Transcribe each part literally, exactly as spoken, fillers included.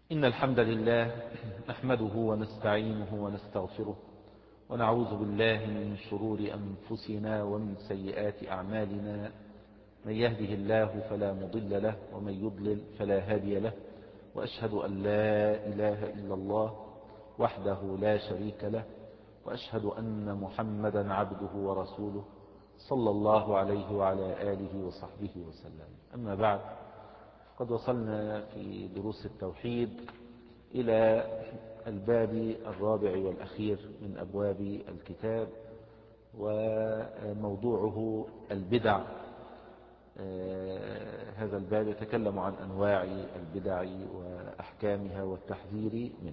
إن الحمد لله نحمده ونستعينه ونستغفره ونعوذ بالله من شرور أنفسنا ومن سيئات أعمالنا. من يهده الله فلا مضل له ومن يضلل فلا هادي له، وأشهد أن لا إله إلا الله وحده لا شريك له، وأشهد أن محمدا عبده ورسوله صلى الله عليه وعلى آله وصحبه وسلم. أما بعد، قد وصلنا في دروس التوحيد إلى الباب الرابع والأخير من أبواب الكتاب، وموضوعه البدع. هذا الباب يتكلم عن أنواع البدع وأحكامها والتحذير منه.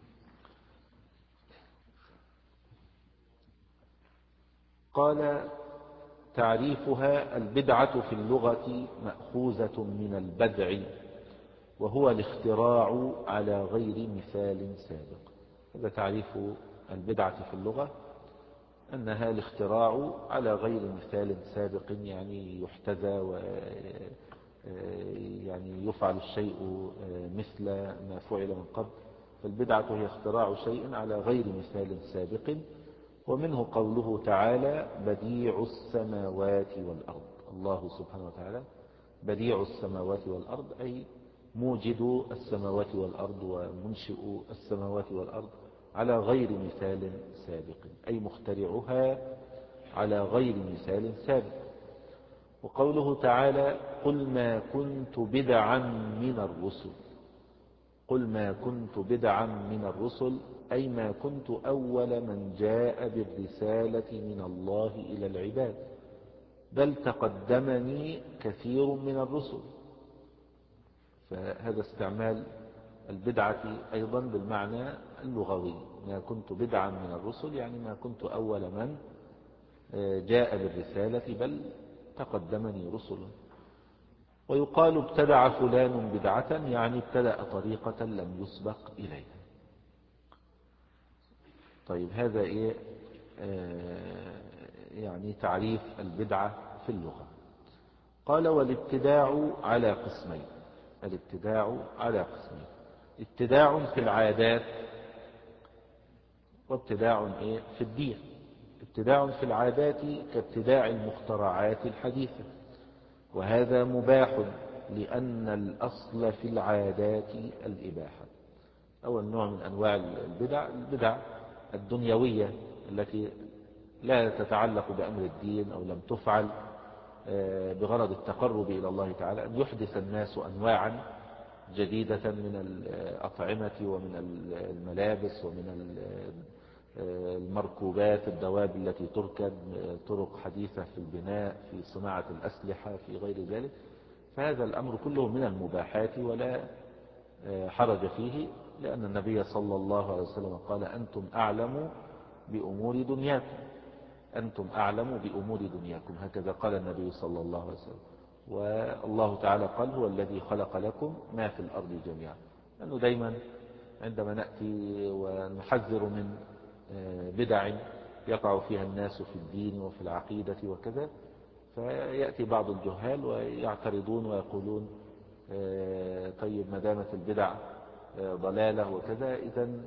قال: تعريفها: البدعة في اللغة مأخوذة من البدع، وهو الاختراع على غير مثال سابق. هذا تعريف البدعة في اللغة، أنها الاختراع على غير مثال سابق، يعني يحتذى و يعني يفعل الشيء مثل ما فعل من قبل. فالبدعة هي اختراع شيء على غير مثال سابق. ومنه قوله تعالى: بديع السماوات والأرض. الله سبحانه وتعالى بديع السماوات والأرض، أي موجد السماوات والأرض ومنشئ السماوات والأرض على غير مثال سابق، أي مخترعها على غير مثال سابق. وقوله تعالى: قل ما كنت بدعا من الرسل. قل ما كنت بدعا من الرسل، أي ما كنت أول من جاء بالرسالة من الله إلى العباد، بل تقدمني كثير من الرسل. فهذا استعمال البدعة أيضا بالمعنى اللغوي. ما كنت بدعا من الرسل يعني ما كنت أول من جاء بالرسالة، بل تقدمني رسل. ويقال: ابتدع فلان بدعة، يعني ابتدأ طريقة لم يسبق إليها. طيب، هذا إيه؟ آه يعني تعريف البدعة في اللغة. قال: والابتداع على قسمين. الابتداع على قسمين: ابتداع في العادات، وابتداع إيه؟ في الدين. ابتداع في العادات كابتداع المخترعات الحديثة، وهذا مباح لأن الأصل في العادات الإباحة. أول نوع من أنواع البدع البدع الدنيوية التي لا تتعلق بأمر الدين أو لم تفعل بغرض التقرب إلى الله تعالى، أن يحدث الناس أنواعا جديدة من الأطعمة ومن الملابس ومن المركوبات، الدواب التي تركب، طرق حديثة في البناء، في صناعة الأسلحة، في غير ذلك. فهذا الأمر كله من المباحات ولا حرج فيه، لأن النبي صلى الله عليه وسلم قال: أنتم أعلم بأمور دنياكم. أنتم أعلم بأمور دنياكم، هكذا قال النبي صلى الله عليه وسلم. والله تعالى قال: هو الذي خلق لكم ما في الأرض جميعا. لأنه دايما عندما نأتي ونحذر من بدع يقع فيها الناس في الدين وفي العقيدة وكذا، فيأتي بعض الجهال ويعترضون ويقولون: طيب، ما دامت البدع ضلالة وكذا، إذن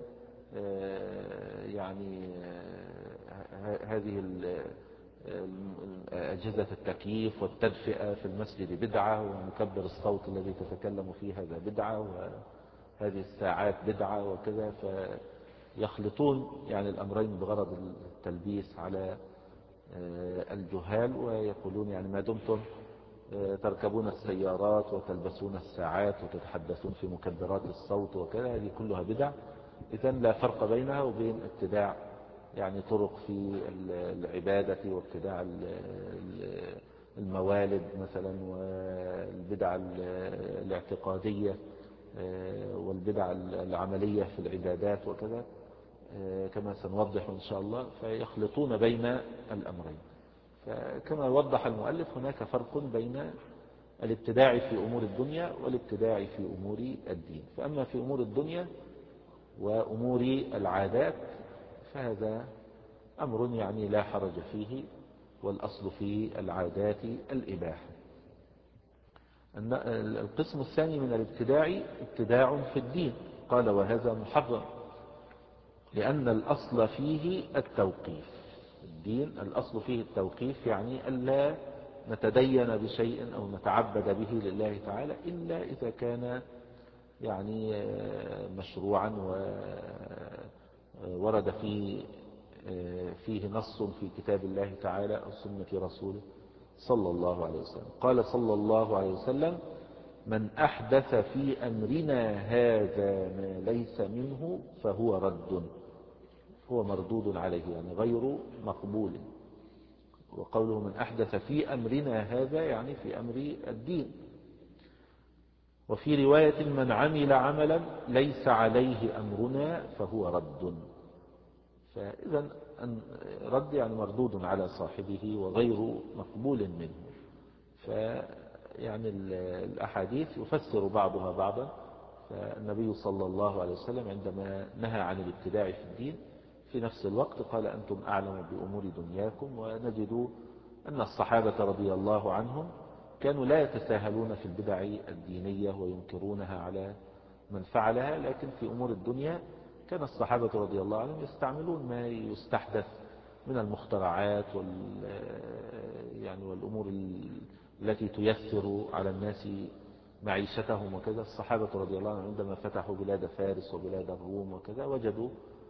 يعني هذه أجهزة التكييف والتدفئة في المسجد بدعة، ومكبر الصوت الذي تتكلم فيه هذا بدعة، وهذه الساعات بدعة وكذا. فيخلطون يعني الأمرين بغرض التلبيس على الجهال، ويقولون يعني ما دمتم تركبون السيارات وتلبسون الساعات وتتحدثون في مكبرات الصوت وكذا، هذه كلها بدع. إذن لا فرق بينها وبين ابتداع يعني طرق في العبادة، وابتداع الموالد مثلا، والبدع الاعتقادية والبدع العملية في العبادات وكذا، كما سنوضح إن شاء الله. فيخلطون بين الأمرين. فكما وضح المؤلف، هناك فرق بين الابتداع في أمور الدنيا والابتداع في أمور الدين. فأما في أمور الدنيا وأمور العادات فهذا أمر يعني لا حرج فيه، والأصل في العادات الإباحة. القسم الثاني من الابتداع ابتداع في الدين. قال وهذا محرم، لأن الأصل فيه التوقيف. الدين الأصل فيه التوقيف، يعني ألا نتدين بشيء أو نتعبد به لله تعالى إلا إذا كان يعني مشروعا وورد فيه فيه نص في كتاب الله تعالى أو سنة رسوله صلى الله عليه وسلم. قال صلى الله عليه وسلم: من أحدث في أمرنا هذا ما ليس منه فهو رد، هو مردود عليه، يعني غير مقبول. وقوله من أحدث في أمرنا هذا يعني في أمر الدين. وفي رواية: من عمل عملا ليس عليه أمرنا فهو رد. فإذا رد يعني مردود على صاحبه وغير مقبول منه. فيعني الأحاديث يفسر بعضها بعضا. فالنبي صلى الله عليه وسلم عندما نهى عن الابتداع في الدين في نفس الوقت قال: أنتم أعلم بأمور دنياكم. ونجد أن الصحابة رضي الله عنهم كانوا لا يتساهلون في البدع الدينية وينكرونها على من فعلها، لكن في أمور الدنيا كان الصحابة رضي الله عنهم يستعملون ما يستحدث من المخترعات وال يعني والأمور التي تيسر على الناس معيشتهم وكذا. الصحابة رضي الله عنهم عندما فتحوا بلاد فارس وبلاد الروم وكذا وجدوا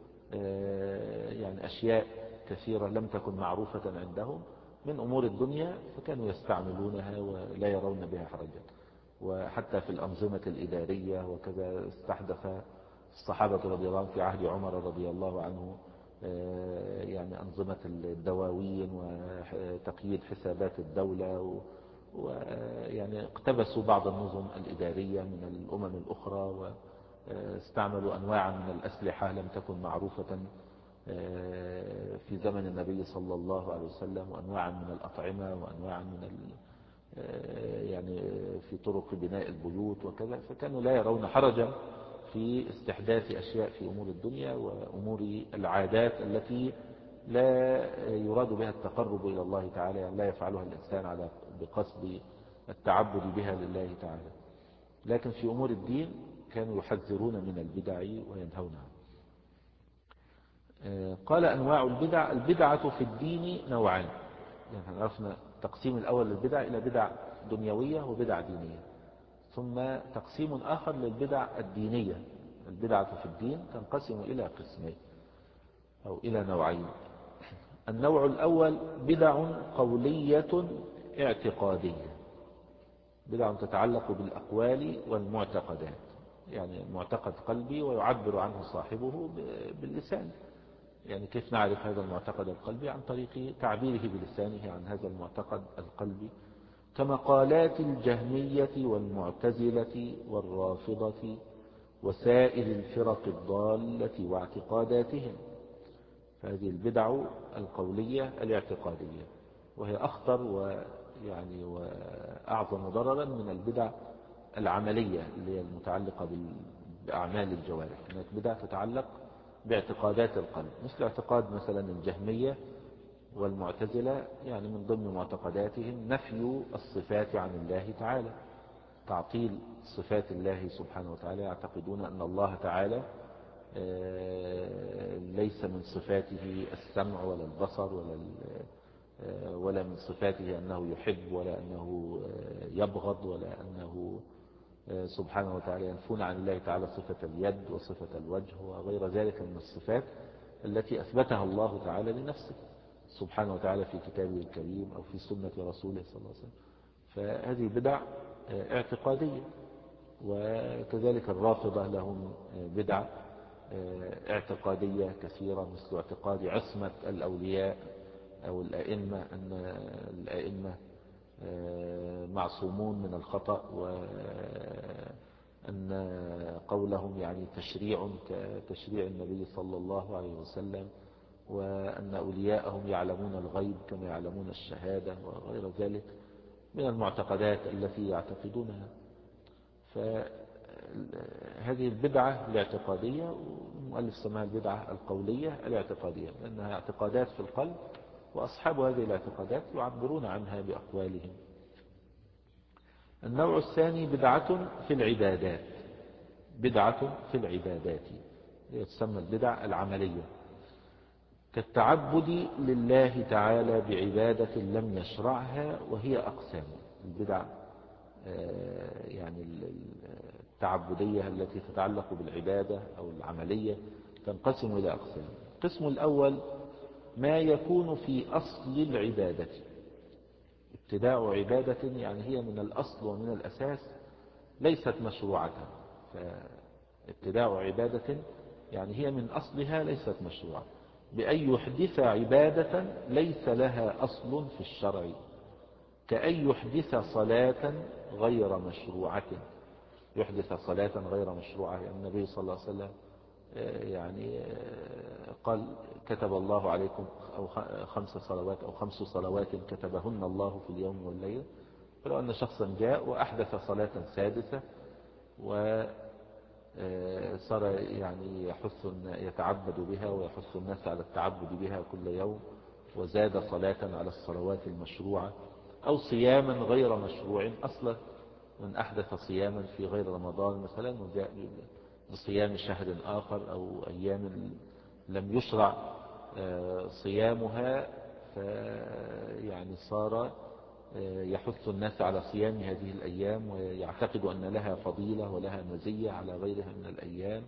يعني أشياء كثيرة لم تكن معروفة عندهم من أمور الدنيا، فكانوا يستعملونها ولا يرون بها حرجا. وحتى في الأنظمة الإدارية وكذا استحدث الصحابة رضي الله عنهم في عهد عمر رضي الله عنه يعني أنظمة الدواوين وتقييد حسابات الدولة، ويعني اقتبسوا بعض النظم الإدارية من الأمم الأخرى، واستعملوا أنواعا من الأسلحة لم تكن معروفة في زمن النبي صلى الله عليه وسلم، وأنواعا من الأطعمة، وأنواعا من يعني في طرق بناء البيوت وكذا. فكانوا لا يرون حرجا في استحداث أشياء في أمور الدنيا وأمور العادات التي لا يراد بها التقرب إلى الله تعالى، يعني لا يفعلها الإنسان على بقصد التعبد بها لله تعالى. لكن في أمور الدين كانوا يحذرون من البدع وينهون عنها. قال: أنواع البدع: البدعة في الدين نوعان. يعني عرفنا التقسيم الأول للبدع إلى بدع دنيوية وبدع دينية، ثم تقسيم آخر للبدع الدينية. البدعة في الدين تنقسم إلى قسمين أو إلى نوعين. النوع الأول بدع قولية اعتقادية، بدع تتعلق بالأقوال والمعتقدات، يعني معتقد قلبي ويعبر عنه صاحبه باللسان. يعني كيف نعرف هذا المعتقد القلبي؟ عن طريق تعبيره بلسانه عن هذا المعتقد القلبي، كمقالات الجهمية والمعتزلة والرافضة وسائر الفرق الضالة واعتقاداتهم. فهذه البدع القولية الاعتقادية، وهي أخطر ويعني وأعظم ضررا من البدع العملية اللي هي المتعلقة بأعمال الجوارح. هناك بدع تتعلق باعتقادات القلب، مثل اعتقاد مثلا الجهمية والمعتزلة، يعني من ضمن معتقداتهم نفي الصفات عن الله تعالى، تعطيل صفات الله سبحانه وتعالى. يعتقدون أن الله تعالى ليس من صفاته السمع ولا البصر ولا ولا من صفاته أنه يحب ولا أنه يبغض ولا أنه سبحانه وتعالى. ينفون عن الله تعالى صفة اليد وصفة الوجه وغير ذلك من الصفات التي أثبتها الله تعالى لنفسه سبحانه وتعالى في كتابه الكريم أو في سنة رسوله صلى الله عليه وسلم. فهذه بدع اعتقادية. وكذلك الرافضة لهم بدع اعتقادية كثيرة، مثل اعتقاد عصمة الأولياء أو الأئمة، أن الأئمة معصومون من الخطأ، وأن قولهم يعني تشريع كتشريع النبي صلى الله عليه وسلم، وأن أولياءهم يعلمون الغيب كما يعلمون الشهادة وغير ذلك من المعتقدات التي يعتقدونها. فهذه البدعة الاعتقادية، والمؤلف سماها البدعة القولية الاعتقادية، لأنها اعتقادات في القلب، وأصحاب هذه الاعتقادات يعبرون عنها بأقوالهم. النوع الثاني بدعة في العبادات، بدعة في العبادات، تسمى البدع العملية، كالتعبد لله تعالى بعبادة لم يشرعها، وهي أقسام. البدع يعني التعبدية التي تتعلق بالعبادة أو العملية تنقسم إلى أقسام. القسم الأول ما يكون في أصل العبادة، ابتداء عبادة يعني هي من الأصل ومن الأساس ليست مشروعة. فابتداء عبادة يعني هي من أصلها ليست مشروعة، بأن يحدث عبادة ليس لها أصل في الشرع، كأن يحدث صلاة غير مشروعة. يحدث صلاة غير مشروعة يعني النبي صلى الله عليه وسلم يعني قال كتب الله عليكم أو خمس صلوات أو خمس صلوات كتبهن الله في اليوم والليلة. فلو أن شخصا جاء وأحدث صلاة سادسة وصار يعني يحث يتعبد بها ويحث الناس على التعبد بها كل يوم، وزاد صلاة على الصلوات المشروعة، أو صياما غير مشروع أصلا، من أحدث صياما في غير رمضان مثلا وجاء بصيام شهر آخر أو أيام لم يشرع صيامها، فيعني صار يحث الناس على صيام هذه الأيام ويعتقد أن لها فضيلة ولها مزية على غيرها من الأيام،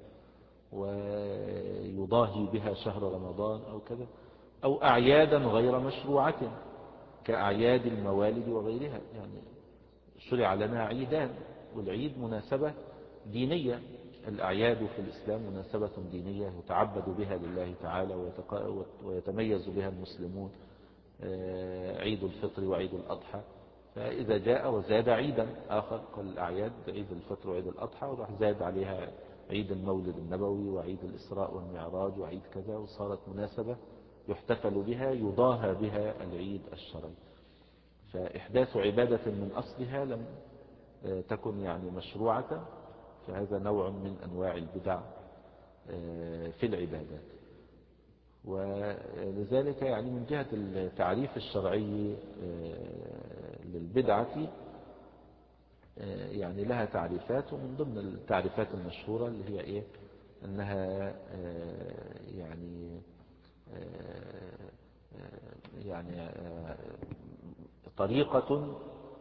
ويضاهي بها شهر رمضان أو كذا. أو أعيادا غير مشروعة كأعياد الموالد وغيرها. يعني شرع لنا عيدان، والعيد مناسبة دينية. الأعياد في الإسلام مناسبة دينية يتعبد بها لله تعالى ويتميز بها المسلمون، عيد الفطر وعيد الأضحى. فإذا جاء وزاد عيدا آخر، قال الأعياد عيد الفطر وعيد الأضحى، وراح زاد عليها عيد المولد النبوي وعيد الإسراء والمعراج وعيد كذا، وصارت مناسبة يحتفل بها يضاهى بها العيد الشرعي. فإحداث عبادة من أصلها لم تكن يعني مشروعة، فهذا نوع من أنواع البدع في العبادات. ولذلك يعني من جهة التعريف الشرعي للبدعة يعني لها تعريفات، ومن ضمن التعريفات المشهورة اللي هي إيه؟ أنها يعني يعني طريقة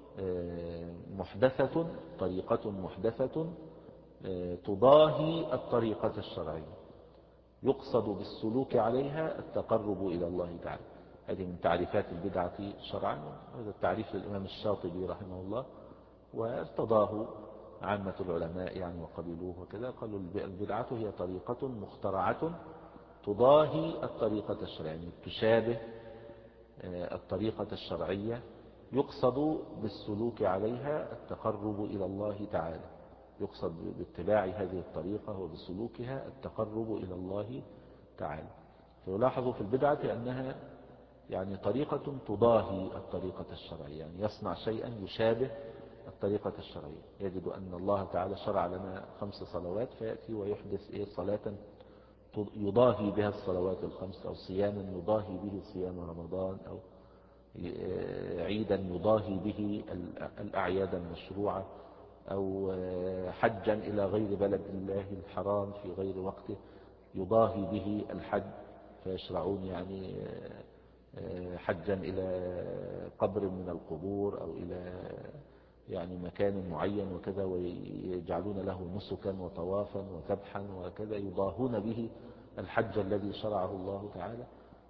محدثة طريقة محدثة تضاهي الطريقة الشرعية، يقصد بالسلوك عليها التقرب إلى الله تعالى. هذه من تعريفات البدعة شرعا. هذا التعريف للإمام الشاطبي رحمه الله، وارتضاه عامة العلماء يعني وقبلوه وكذا. قالوا البدعة هي طريقة مخترعة تضاهي الطريقة الشرعية، يعني تشابه الطريقة الشرعية، يقصد بالسلوك عليها التقرب إلى الله تعالى. يقصد باتباع هذه الطريقة وبسلوكها التقرب إلى الله تعالى. فيلاحظ في البدعة أنها يعني طريقة تضاهي الطريقة الشرعية، يعني يصنع شيئا يشابه الطريقة الشرعية. يجد أن الله تعالى شرع لنا خمس صلوات، فيأتي ويحدث إيه صلاة يضاهي بها الصلوات الخمس، أو صياما يضاهي به صيام رمضان، أو عيدا يضاهي به الأعياد المشروعة، أو حجا إلى غير بلد الله الحرام في غير وقته يضاهي به الحج، فيشرعون يعني حجا إلى قبر من القبور أو إلى يعني مكان معين وكذا، ويجعلون له نسكا وطوافا وذبحا وكذا، يضاهون به الحج الذي شرعه الله تعالى.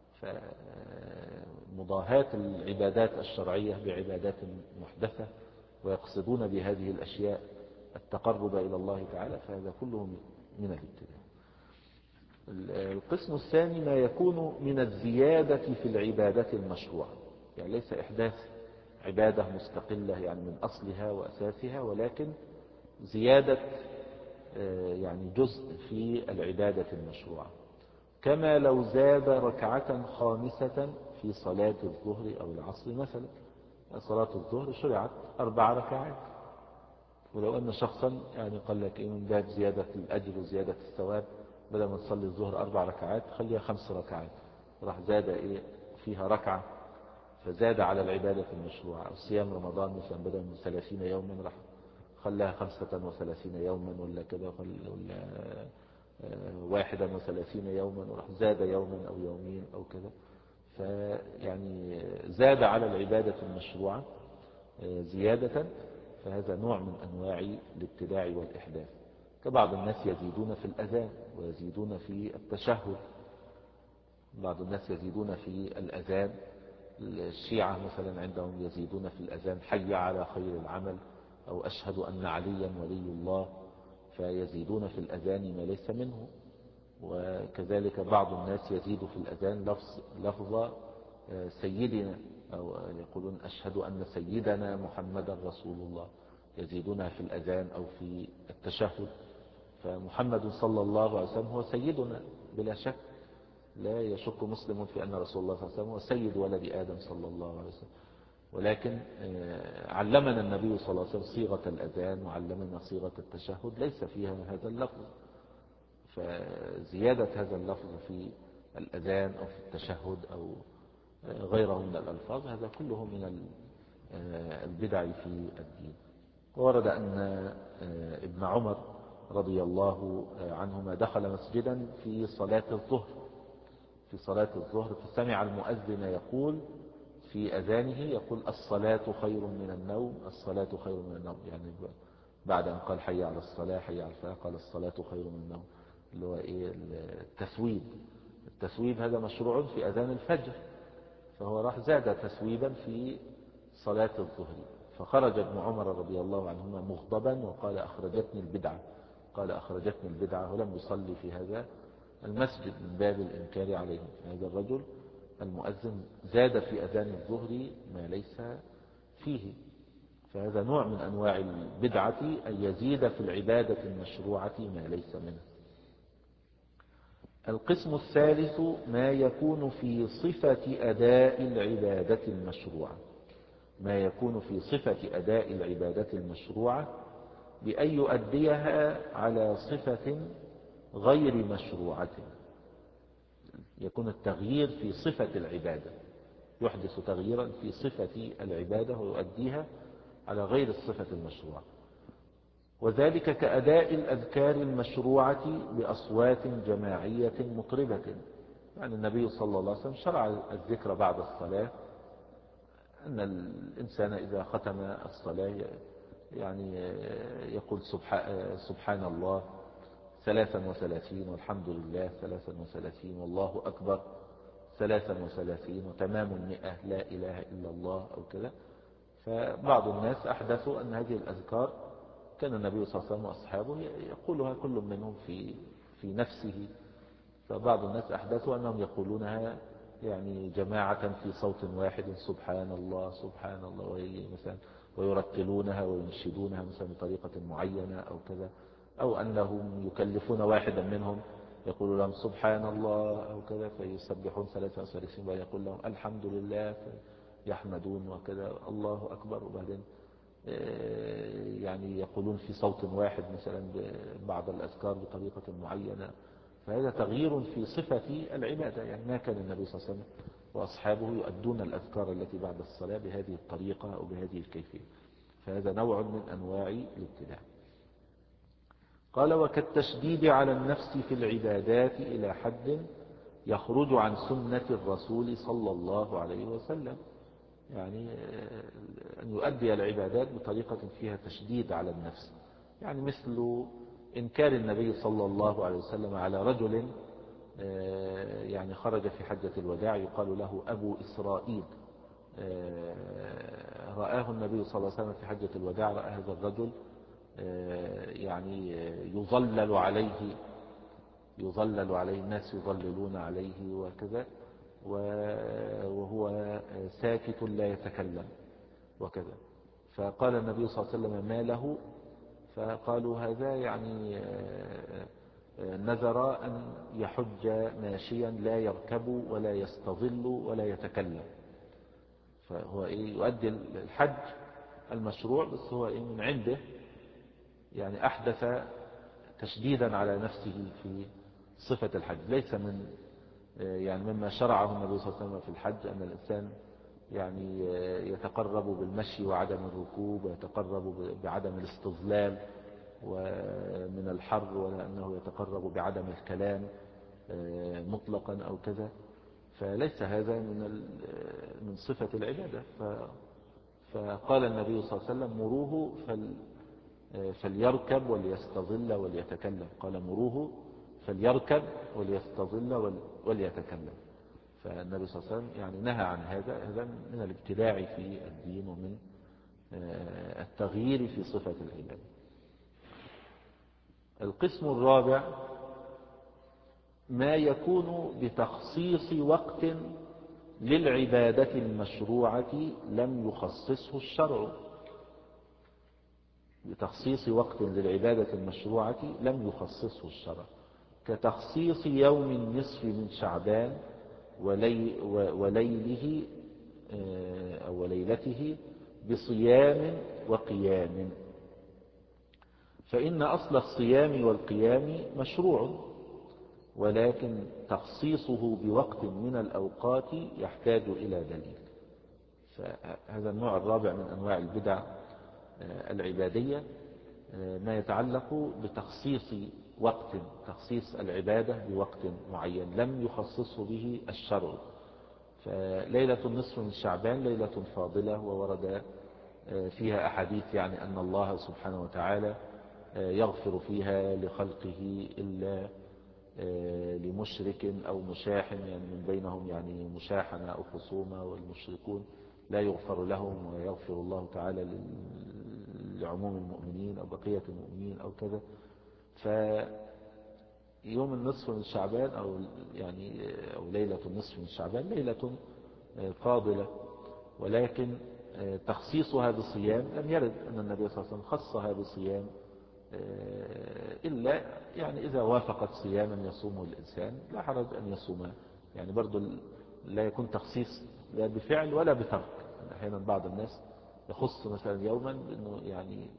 فمضاهاة العبادات الشرعية بعبادات محدثة ويقصدون بهذه الأشياء التقرب إلى الله تعالى، فهذا كله من الابتداع. القسم الثاني ما يكون من الزيادة في العبادة المشروعة، يعني ليس إحداث عبادة مستقلة يعني من أصلها وأساسها، ولكن زيادة يعني جزء في العبادة المشروعة، كما لو زاد ركعة خامسة في صلاة الظهر أو العصر مثلا. صلاة الظهر شرعت أربع ركعات، ولو أن شخصا يعني قال لك إيه من باب زيادة الأجر وزيادة الثواب، بدل ما نصلي الظهر أربع ركعات خليها خمس ركعات، راح زاد إيه فيها ركعة، فزاد على العبادة المشروعة. أو صيام رمضان مثلا بدل من ثلاثين يوما راح خلاها خمسة وثلاثين يوما ولا كذا، ولا واحدا وثلاثين يوما، وراح زاد يوما أو يومين أو كذا. فيعني زاد على العبادة المشروعة زيادة، فهذا نوع من أنواع الابتداع والإحداث. كبعض الناس يزيدون في الأذان ويزيدون في التشهد، بعض الناس يزيدون في الأذان، الشيعة مثلا عندهم يزيدون في الأذان حي على خير العمل، أو أشهد أن عليا ولي الله، فيزيدون في الأذان ما ليس منه. وكذلك بعض الناس يزيد في الأذان لفظ لفظ سيدنا، أو يقولون أشهد أن سيدنا محمدا رسول الله، يزيدونها في الأذان أو في التشهد. فمحمد صلى الله عليه وسلم هو سيدنا بلا شك، لا يشك مسلم في أن رسول الله صلى الله عليه وسلم هو سيد ولد آدم صلى الله عليه وسلم. ولكن علمنا النبي صلى الله عليه وسلم صيغة الأذان وعلمنا صيغة التشهد ليس فيها هذا اللفظ، فزيادة هذا اللفظ في الأذان أو في التشهد أو غيره من الألفاظ هذا كله من البدع في الدين. ورد أن ابن عمر رضي الله عنهما دخل مسجدا في صلاة الظهر في صلاة الظهر فسمع المؤذن يقول في أذانه يقول الصلاة خير من النوم، الصلاة خير من النوم، يعني بعد أن قال حي على الصلاة حي على الفلاح قال الصلاة خير من النوم، اللي هو إيه التثويب. التثويب هذا مشروع في أذان الفجر، فهو راح زاد تثويبا في صلاة الظهر. فخرج ابن عمر رضي الله عنهما مغضبا وقال أخرجتني البدعة، قال أخرجتني البدعة، ولم يصلي في هذا المسجد من باب الإنكار عليه. هذا الرجل المؤذن زاد في أذان الظهر ما ليس فيه، فهذا نوع من أنواع البدعة أن يزيد في العبادة المشروعة ما ليس منه. القسم الثالث ما يكون في صفة أداء العبادة المشروعة، ما يكون في صفة أداء العبادة المشروعة بأن يؤديها على صفة غير مشروعة. يكون التغيير في صفة العبادة، يحدث تغييرا في صفة العبادة ويؤديها على غير الصفة المشروعة. وذلك كأداء الأذكار المشروعة بأصوات جماعية مطربة. يعني النبي صلى الله عليه وسلم شرع الذكر بعد الصلاة، أن الإنسان إذا ختم الصلاة يعني يقول سبحان الله ثلاثا وثلاثين، والحمد لله ثلاثا وثلاثين، والله أكبر ثلاثا وثلاثين، وتمام المئة لا إله إلا الله أو كذا. فبعض الناس أحدثوا أن هذه الأذكار كان النبي صلى الله عليه وسلم وأصحابه يقولها كل منهم في في نفسه، فبعض الناس أحدثوا أنهم يقولونها يعني جماعة في صوت واحد سبحان الله سبحان الله، مثلا ويرتلونها وينشدونها مثلا بطريقة معينة أو كذا، أو أنهم يكلفون واحدا منهم يقول لهم سبحان الله أو كذا فيسبحون ثلاثة وثلاثين ويقول لهم الحمد لله يحمدون وكذا الله أكبر، وبعدين يعني يقولون في صوت واحد مثلا بعض الأذكار بطريقة معينة. فهذا تغيير في صفة العبادة، يعني ما كان النبي صلى الله عليه وسلم وأصحابه يؤدون الأذكار التي بعد الصلاة بهذه الطريقة أو بهذه الكيفية، فهذا نوع من أنواع الابتداع. قال وكالتشديد على النفس في العبادات إلى حد يخرج عن سنة الرسول صلى الله عليه وسلم، يعني أن يؤدي العبادات بطريقة فيها تشديد على النفس، يعني مثل إنكار النبي صلى الله عليه وسلم على رجل يعني خرج في حجة الوداع يقال له أبو إسرائيل، رآه النبي صلى الله عليه وسلم في حجة الوداع، رأى هذا الرجل يعني يظلل عليه يظلل عليه الناس يظللون عليه وكذا، وهو ساكت لا يتكلم وكذا. فقال النبي صلى الله عليه وسلم ما له؟ فقالوا هذا يعني نذر أن يحج ماشيا لا يركب ولا يستظل ولا يتكلم، فهو إيه يؤدي الحج المشروع بس هو إيه من عنده، يعني أحدث تشديدا على نفسه في صفة الحج، ليس من يعني مما شرعه النبي صلى الله عليه وسلم في الحج أن الإنسان يعني يتقرب بالمشي وعدم الركوب، ويتقرب بعدم الاستظلال ومن الحر، ولا أنه يتقرب بعدم الكلام مطلقا أو كذا. فليس هذا من من صفة العبادة. فقال النبي صلى الله عليه وسلم مروه فل فليركب وليستظل وليتكلم. قال مروه فليركب وليستظل وليتكلم. فالنبي صلى الله عليه وسلم يعني نهى عن هذا. هذا من الابتداع في الدين ومن التغيير في صفة العبادة. القسم الرابع ما يكون بتخصيص وقت للعبادة المشروعة لم يخصصه الشرع. بتخصيص وقت للعبادة المشروعة لم يخصصه الشرع، كتخصيص يوم النصف من شعبان ولي وليله أو ليلته بصيام وقيام. فإن أصل الصيام والقيام مشروع، ولكن تخصيصه بوقت من الأوقات يحتاج إلى دليل. فهذا النوع الرابع من أنواع البدع العبادية ما يتعلق بتخصيص وقت، تخصيص العبادة بوقت معين لم يخصصه به الشرع. فليلة النصف من شعبان ليلة فاضلة، وورد فيها أحاديث يعني أن الله سبحانه وتعالى يغفر فيها لخلقه إلا لمشرك أو مشاح، يعني من بينهم يعني مشاحنة أو خصومة، والمشركون لا يغفر لهم ويغفر الله تعالى لعموم المؤمنين أو بقية المؤمنين أو كذا. فيوم النصف من شعبان أو يعني أو ليلة النصف من شعبان ليلة فاضلة، ولكن تخصيصها بصيام لم يرد أن النبي صلى الله عليه وسلم خصها بصيام إلا يعني إذا وافقت صياما يصومه الإنسان لا حرج أن يصومها. يعني برضو لا يكون تخصيص لا بفعل ولا بترك. أحيانا بعض الناس يخص مثلا يوما أنه يعني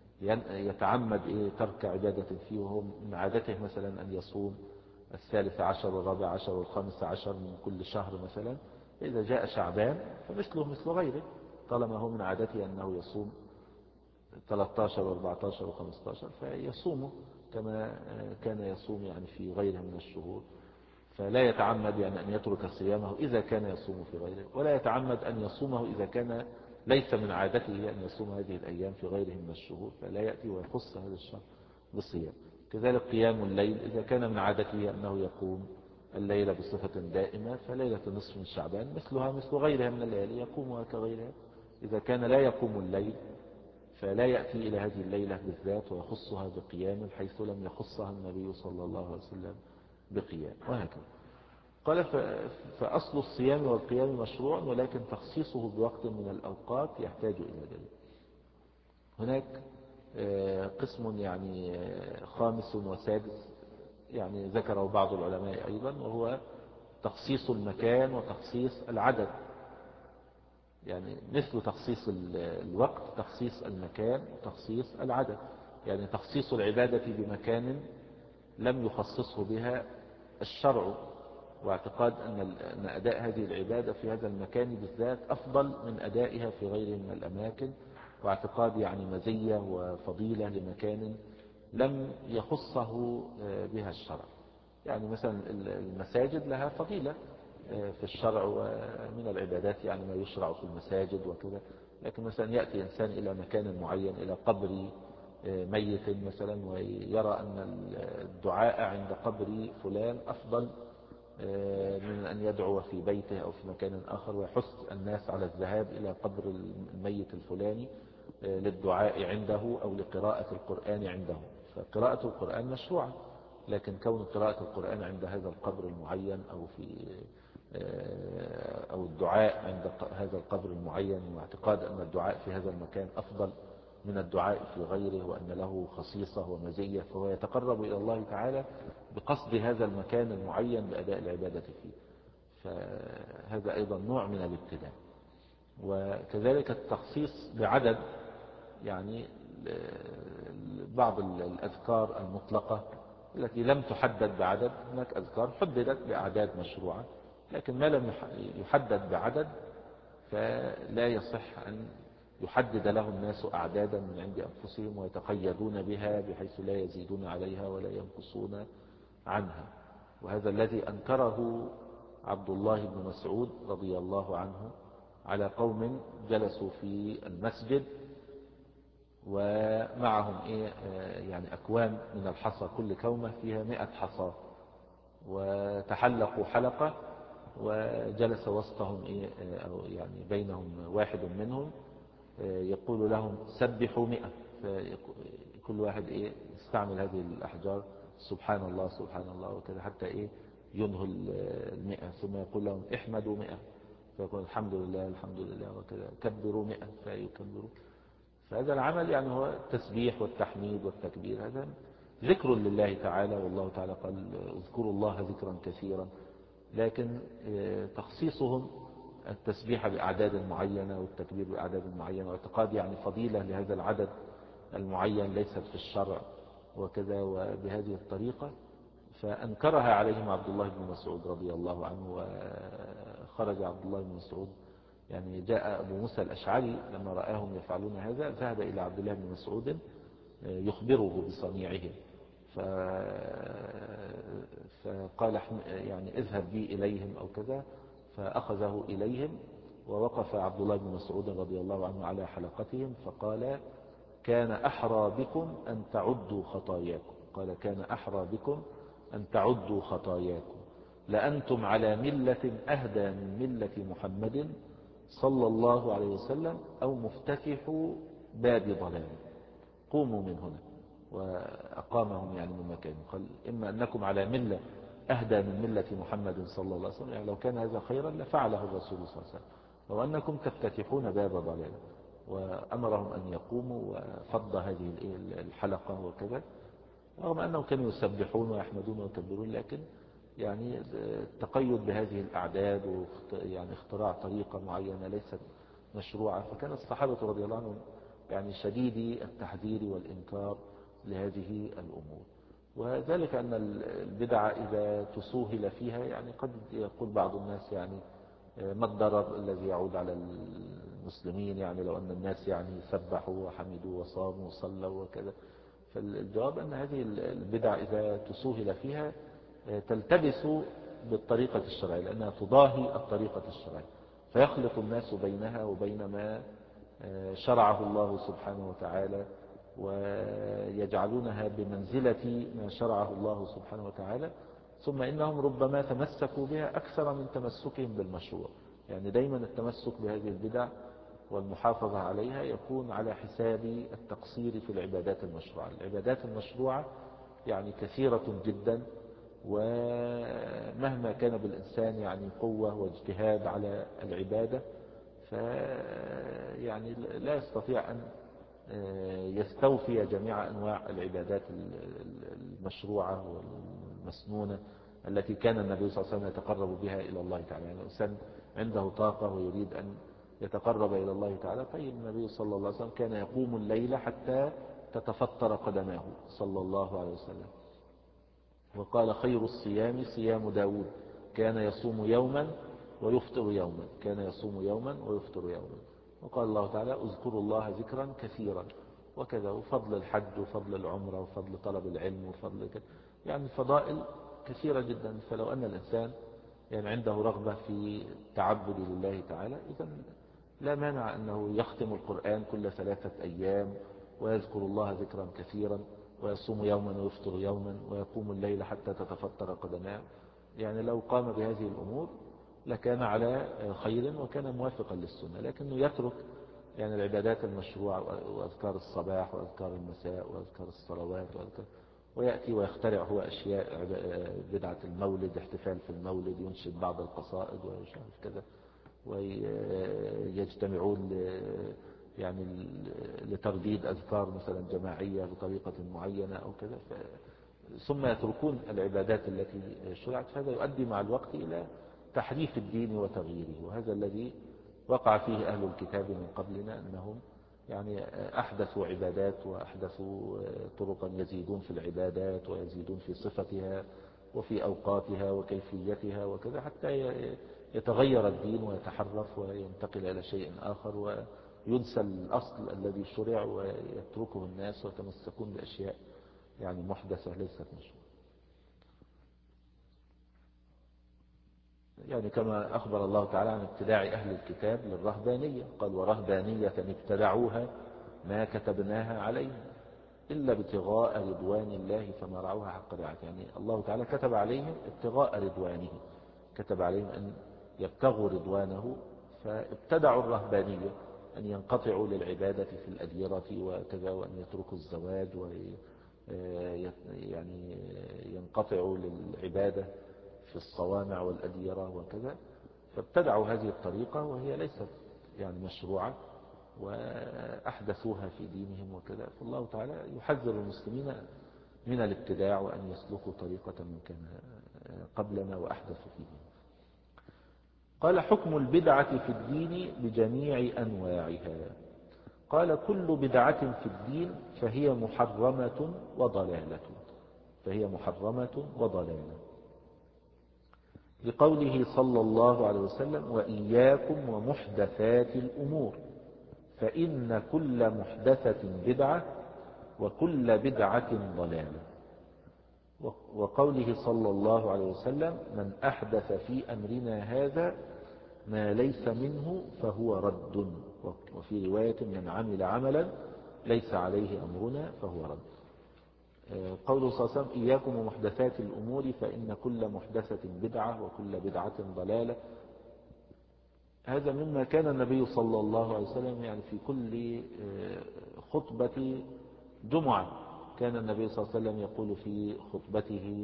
يتعمد إيه ترك عبادة فيه، وهو من عادته مثلا أن يصوم الثالث عشر والرابع عشر والخامس عشر من كل شهر مثلا. إذا جاء شعبان فمثله مثل غيره، طالما هو من عادته أنه يصوم ثلاثة عشر وأربعة عشر وخمسة عشر فيصومه كما كان يصوم يعني في غيره من الشهور. فلا يتعمد يعني أن يترك صيامه إذا كان يصوم في غيره، ولا يتعمد أن يصومه إذا كان ليس من عادته أن يصوم هذه الأيام في غيره من الشهور، فلا يأتي ويخص هذا الشهر بالصيام. كذلك قيام الليل إذا كان من عادته أنه يقوم الليلة بصفة دائمة، فليلة النصف من شعبان مثلها مثل غيرها من الليالي يقومها كغيرها. إذا كان لا يقوم الليل فلا يأتي إلى هذه الليلة بالذات ويخصها بقيام حيث لم يخصها النبي صلى الله عليه وسلم بقيام، وهكذا. قال فأصل الصيام والقيام مشروع، ولكن تخصيصه بوقت من الأوقات يحتاج إلى دليل. هناك قسم يعني خامس وسادس يعني ذكره بعض العلماء أيضا، وهو تخصيص المكان وتخصيص العدد. يعني مثل تخصيص الوقت تخصيص المكان وتخصيص العدد. يعني تخصيص العبادة بمكان لم يخصصه بها الشرع، واعتقاد أن أداء هذه العبادة في هذا المكان بالذات أفضل من أدائها في غيره من الأماكن، واعتقاد يعني مزية وفضيلة لمكان لم يخصه بها الشرع. يعني مثلا المساجد لها فضيلة في الشرع ومن العبادات يعني ما يشرع في المساجد وكذا، لكن مثلا يأتي إنسان إلى مكان معين إلى قبر ميت مثلا ويرى أن الدعاء عند قبر فلان أفضل من أن يدعو في بيته أو في مكان آخر، ويحث الناس على الذهاب إلى قبر الميت الفلاني للدعاء عنده أو لقراءة القرآن عنده. فقراءة القرآن مشروعة، لكن كون قراءة القرآن عند هذا القبر المعين أو في أو الدعاء عند هذا القبر المعين واعتقاد أن الدعاء في هذا المكان أفضل من الدعاء في غيره وأن له خصيصة ومزية، فهو يتقرب إلى الله تعالى بقصد هذا المكان المعين بأداء العبادة فيه. فهذا أيضا نوع من الابتداع. وكذلك التخصيص بعدد، يعني بعض الأذكار المطلقة التي لم تحدد بعدد. هناك أذكار حددت بأعداد مشروعة، لكن ما لم يحدد بعدد فلا يصح أن يحدد له الناس أعدادا من عند أنفسهم ويتقيدون بها بحيث لا يزيدون عليها ولا ينقصون عنها. وهذا الذي أنكره عبد الله بن مسعود رضي الله عنه على قوم جلسوا في المسجد ومعهم إيه يعني أكوام من الحصى، كل كومة فيها مئة حصى، وتحلقوا حلقة وجلس وسطهم إيه أو يعني بينهم واحد منهم يقول لهم سبحوا مئة، فكل واحد إيه يستعمل هذه الأحجار سبحان الله سبحان الله وكذا حتى إيه ينهوا المئة، ثم يقول لهم احمدوا مئة فيقول الحمد لله الحمد لله وكذا، كبروا مئة فيكبروا. فهذا العمل يعني هو التسبيح والتحميد والتكبير، هذا ذكر لله تعالى، والله تعالى قال اذكروا الله ذكرا كثيرا، لكن تخصيصهم التسبيح بأعداد معينة والتكبير بأعداد معينة واعتقاد يعني فضيلة لهذا العدد المعين ليست في الشرع وكذا وبهذه الطريقة، فأنكرها عليهم عبد الله بن مسعود رضي الله عنه. وخرج عبد الله بن مسعود يعني جاء أبو موسى الأشعري لما رآهم يفعلون هذا ذهب إلى عبد الله بن مسعود يخبره بصنيعهم، فقال يعني اذهب بي إليهم أو كذا، فأخذه إليهم ووقف عبد الله بن مسعود رضي الله عنه على حلقتهم فقال كان أحرى بكم أن تعدوا خطاياكم، قال كان أحرى بكم أن تعدوا خطاياكم، لأنتم على ملة أهدى من ملة محمد صلى الله عليه وسلم أو مفتتح باب ضلال، قوموا من هنا. وأقامهم يعني من مكان، قال إما أنكم على ملة أهدى من ملة محمد صلى الله عليه وسلم، يعني لو كان هذا خيرا لفعله الرسول صلى الله عليه وسلم، أو أنكم تفتتحون باب ضلال. وأمرهم أن يقوموا وفض هذه الحلقة وكذا، رغم أنهم كانوا يسبحون ويحمدون ويكبرون، لكن يعني التقيد بهذه الأعداد ويعني اختراع طريقة معينة ليست مشروعة. فكان الصحابة رضي الله عنهم يعني شديدي التحذير والإنكار لهذه الأمور. وذلك أن البدعة إذا تسوهل فيها يعني قد يقول بعض الناس يعني ما الضرر الذي يعود على المسلمين، يعني لو أن الناس يعني سبحوا وحمدوا وصاموا وصلوا وكذا. فالجواب أن هذه البدع إذا تسوهل فيها تلتبس بالطريقة الشرعية، لأنها تضاهي الطريقة الشرعية، فيخلط الناس بينها وبين ما شرعه الله سبحانه وتعالى، ويجعلونها بمنزلة ما شرعه الله سبحانه وتعالى، ثم إنهم ربما تمسكوا بها أكثر من تمسكهم بالمشروع. يعني دايما التمسك بهذه البدع والمحافظة عليها يكون على حساب التقصير في العبادات المشروعة. العبادات المشروعة يعني كثيرة جدا، ومهما كان بالإنسان يعني قوة واجتهاد على العبادة فيعني لا يستطيع أن يستوفي جميع أنواع العبادات المشروعة والمسنونة التي كان النبي صلى الله عليه وسلم يتقرب بها إلى الله تعالى. يعني الإنسان عنده طاقة ويريد أن يتقرب إلى الله تعالى، طيب النبي صلى الله عليه وسلم كان يقوم الليل حتى تتفطر قدماه صلى الله عليه وسلم، وقال خير الصيام صيام داود كان يصوم يوما ويفطر يوما، كان يصوم يوما ويفطر يوما. وقال الله تعالى اذكروا الله ذكرا كثيرا وكذا، وفضل الحج وفضل العمرة وفضل طلب العلم وفضل كذا، يعني فضائل كثيرة جدا. فلو أن الإنسان يعني عنده رغبة في التعبد لله تعالى، إذا لا مانع أنه يختم القرآن كل ثلاثة أيام ويذكر الله ذكرا كثيرا ويصوم يوما ويفطر يوما ويقوم الليل حتى تتفطر قدماه. يعني لو قام بهذه الأمور لكان على خير وكان موافقا للسنة، لكنه يترك يعني العبادات المشروعة وأذكار الصباح وأذكار المساء وأذكار الصلوات وأذكار، ويأتي ويخترع هو أشياء بدعة المولد، احتفال في المولد، ينشد بعض القصائد ويشعر كذا، ويجتمعون يعني لترديد أذكار مثلا جماعية بطريقة معينة أو كذا، ثم يتركون العبادات التي شرعت. هذا يؤدي مع الوقت إلى تحريف الدين وتغييره، وهذا الذي وقع فيه أهل الكتاب من قبلنا، أنهم يعني أحدثوا عبادات وأحدثوا طرقا يزيدون في العبادات ويزيدون في صفتها وفي أوقاتها وكيفيتها وكذا، حتى يتغير الدين ويتحرف وينتقل إلى شيء آخر وينسى الأصل الذي شرع ويتركه الناس ويتمسكون بأشياء يعني محدثة ليست مشروعة. يعني كما أخبر الله تعالى عن ابتداع أهل الكتاب للرهبانية، قال ورهبانية ابتدعوها ما كتبناها عليهم إلا ابتغاء رضوان الله فما رعوها حق رعايته. يعني الله تعالى كتب عليهم ابتغاء رضوانه، كتب عليهم أن يبتغوا رضوانه، فابتدعوا الرهبانية أن ينقطعوا للعبادة في الأديرة وكذا، وأن يتركوا الزواج ويعني ينقطعوا للعبادة في الصوامع والأديرة وكذا. فابتدعوا هذه الطريقة وهي ليست يعني مشروعة وأحدثوها في دينهم وكذا. فالله تعالى يحذر المسلمين من الابتداع وأن يسلكوا طريقة من كان قبلنا وأحدثوا فيه. قال حكم البدعة في الدين بجميع أنواعها. قال كل بدعة في الدين فهي محرمة وضلالة، فهي محرمة وضلالة، لقوله صلى الله عليه وسلم وإياكم ومحدثات الأمور فإن كل محدثة بدعة وكل بدعة ضلالة، وقوله صلى الله عليه وسلم من أحدث في أمرنا هذا ما ليس منه فهو رد، وفي رواية من عمل عملا ليس عليه أمرنا فهو رد. قوله صلى الله عليه وسلم إياكم ومحدثات الأمور فإن كل محدثة بدعة وكل بدعة ضلالة، هذا مما كان النبي صلى الله عليه وسلم يعني في كل خطبة جمعة كان النبي صلى الله عليه وسلم يقول في خطبته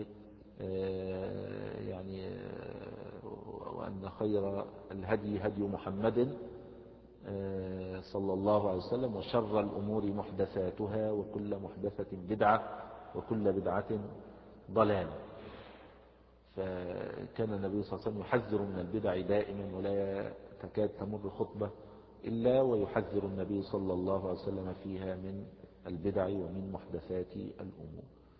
يعني وأن خير الهدي هدي محمد صلى الله عليه وسلم وشر الأمور محدثاتها وكل محدثة بدعة وكل بدعة ضلالة. فكان النبي صلى الله عليه وسلم يحذر من البدع دائما، ولا تكاد تمر خطبة إلا ويحذر النبي صلى الله عليه وسلم فيها من البدع ومن محدثات الأمور.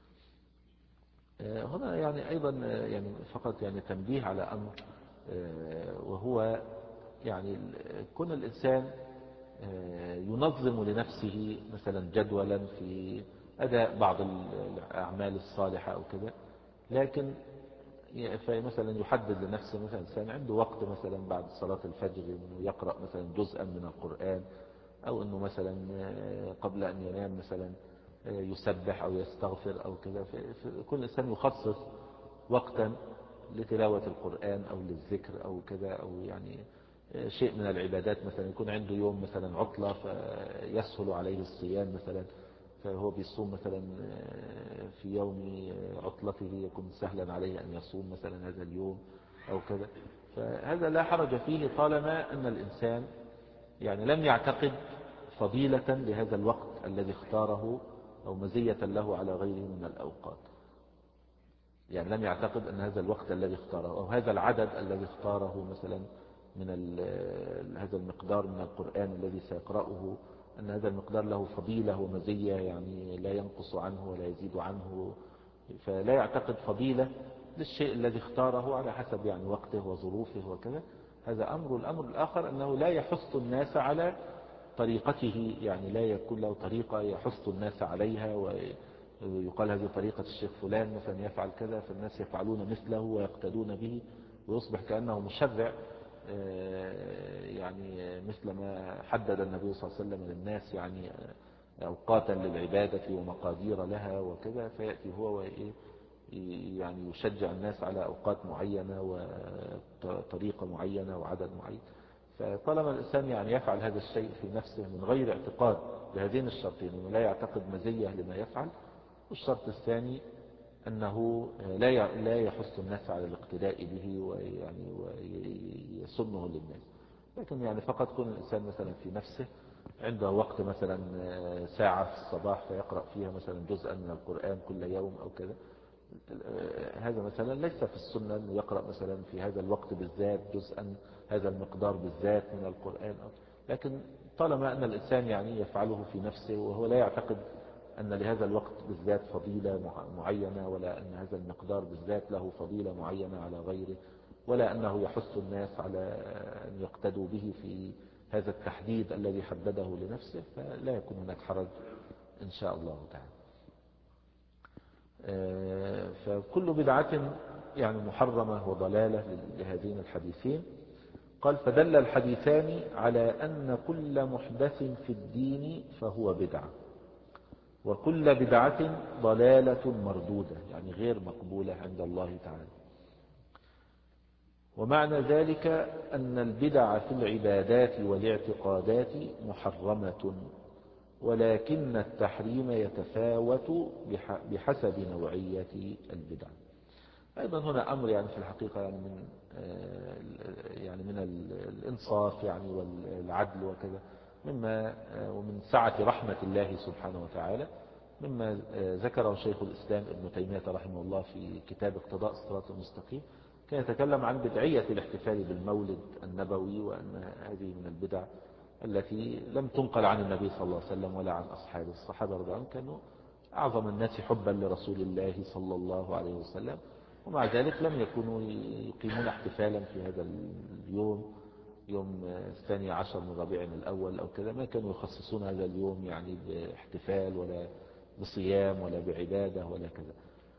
هنا يعني أيضا يعني فقط يعني تنبيه على أمر، وهو يعني كون الإنسان ينظم لنفسه مثلا جدولا في أداء بعض الأعمال الصالحة أو كذا، لكن فمثلا يحدد لنفسه مثلا إنسان عنده وقت مثلا بعد صلاة الفجر أنه يقرأ مثلا جزءا من القرآن، أو أنه مثلا قبل أن ينام مثلا يسبح أو يستغفر أو كذا. فكل إنسان يخصص وقتا لتلاوة القرآن أو للذكر أو كذا، أو يعني شيء من العبادات، مثلا يكون عنده يوم مثلا عطلة فيسهل عليه الصيام مثلا، فهو بيصوم مثلا في يوم عطلته يكون سهلا عليه أن يصوم مثلا هذا اليوم أو كذا. فهذا لا حرج فيه طالما أن الإنسان يعني لم يعتقد فضيلة لهذا الوقت الذي اختاره أو مزية له على غيره من الأوقات. يعني لم يعتقد أن هذا الوقت الذي اختاره أو هذا العدد الذي اختاره مثلا من هذا المقدار من القرآن الذي سيقرأه أن هذا المقدار له فضيلة ومزية يعني لا ينقص عنه ولا يزيد عنه، فلا يعتقد فضيلة للشيء الذي اختاره على حسب يعني وقته وظروفه وكذا. هذا أمر. الأمر الآخر أنه لا يحث الناس على طريقته، يعني لا يكون له طريقة يحث الناس عليها ويقال هذه طريقة الشيخ فلان مثلا يفعل كذا فالناس يفعلون مثله ويقتدون به، ويصبح كأنه مشرع يعني مثل ما حدد النبي صلى الله عليه وسلم للناس يعني أوقاتا للعبادة ومقادير لها وكذا، فيأتي هو يعني يشجع الناس على أوقات معينة وطريقة معينة وعدد معين. فطالما الإنسان يعني يفعل هذا الشيء في نفسه من غير اعتقاد بهذين الشرطين، انه لا يعتقد مزية لما يفعل، والشرط الثاني أنه لا لا يحث الناس على الاقتداء به ويعني ويسنه للناس، لكن يعني فقط كون الإنسان مثلا في نفسه عنده وقت مثلا ساعة في الصباح فيقرأ فيها مثلا جزءا من القرآن كل يوم أو كذا، هذا مثلا ليس في السنة أنه يقرأ مثلا في هذا الوقت بالذات جزءا هذا المقدار بالذات من القرآن، لكن طالما أن الإنسان يعني يفعله في نفسه وهو لا يعتقد أن لهذا الوقت بالذات فضيلة معينة ولا أن هذا المقدار بالذات له فضيلة معينة على غيره، ولا أنه يحث الناس على أن يقتدوا به في هذا التحديد الذي حدده لنفسه، فلا يكون هناك حرج إن شاء الله تعالى. فكل بدعة يعني محرمة وضلالة لهذين الحديثين. قال فدل الحديثان على أن كل محدث في الدين فهو بدعة، وكل بدعة ضلالة مردودة يعني غير مقبولة عند الله تعالى. ومعنى ذلك أن البدع في العبادات والاعتقادات محرمة، ولكن التحريم يتفاوت بحسب نوعية البدع. أيضا هنا أمر يعني في الحقيقة يعني من يعني من الإنصاف يعني والعدل وكذا، مما ومن سعة رحمة الله سبحانه وتعالى، مما ذكره شيخ الإسلام ابن تيمية رحمه الله في كتاب اقتضاء الصراط المستقيم. كان يتكلم عن بدعية الاحتفال بالمولد النبوي، وأن هذه من البدع التي لم تنقل عن النبي صلى الله عليه وسلم ولا عن أصحابه. الصحابة رضي الله عنهم كانوا أعظم الناس حبا لرسول الله صلى الله عليه وسلم، ومع ذلك لم يكونوا يقيمون احتفالا في هذا اليوم، يوم الثاني عشر من ربيع الأول أو كذا. ما كانوا يخصصون هذا اليوم يعني باحتفال ولا بصيام ولا بعبادة ولا كذا.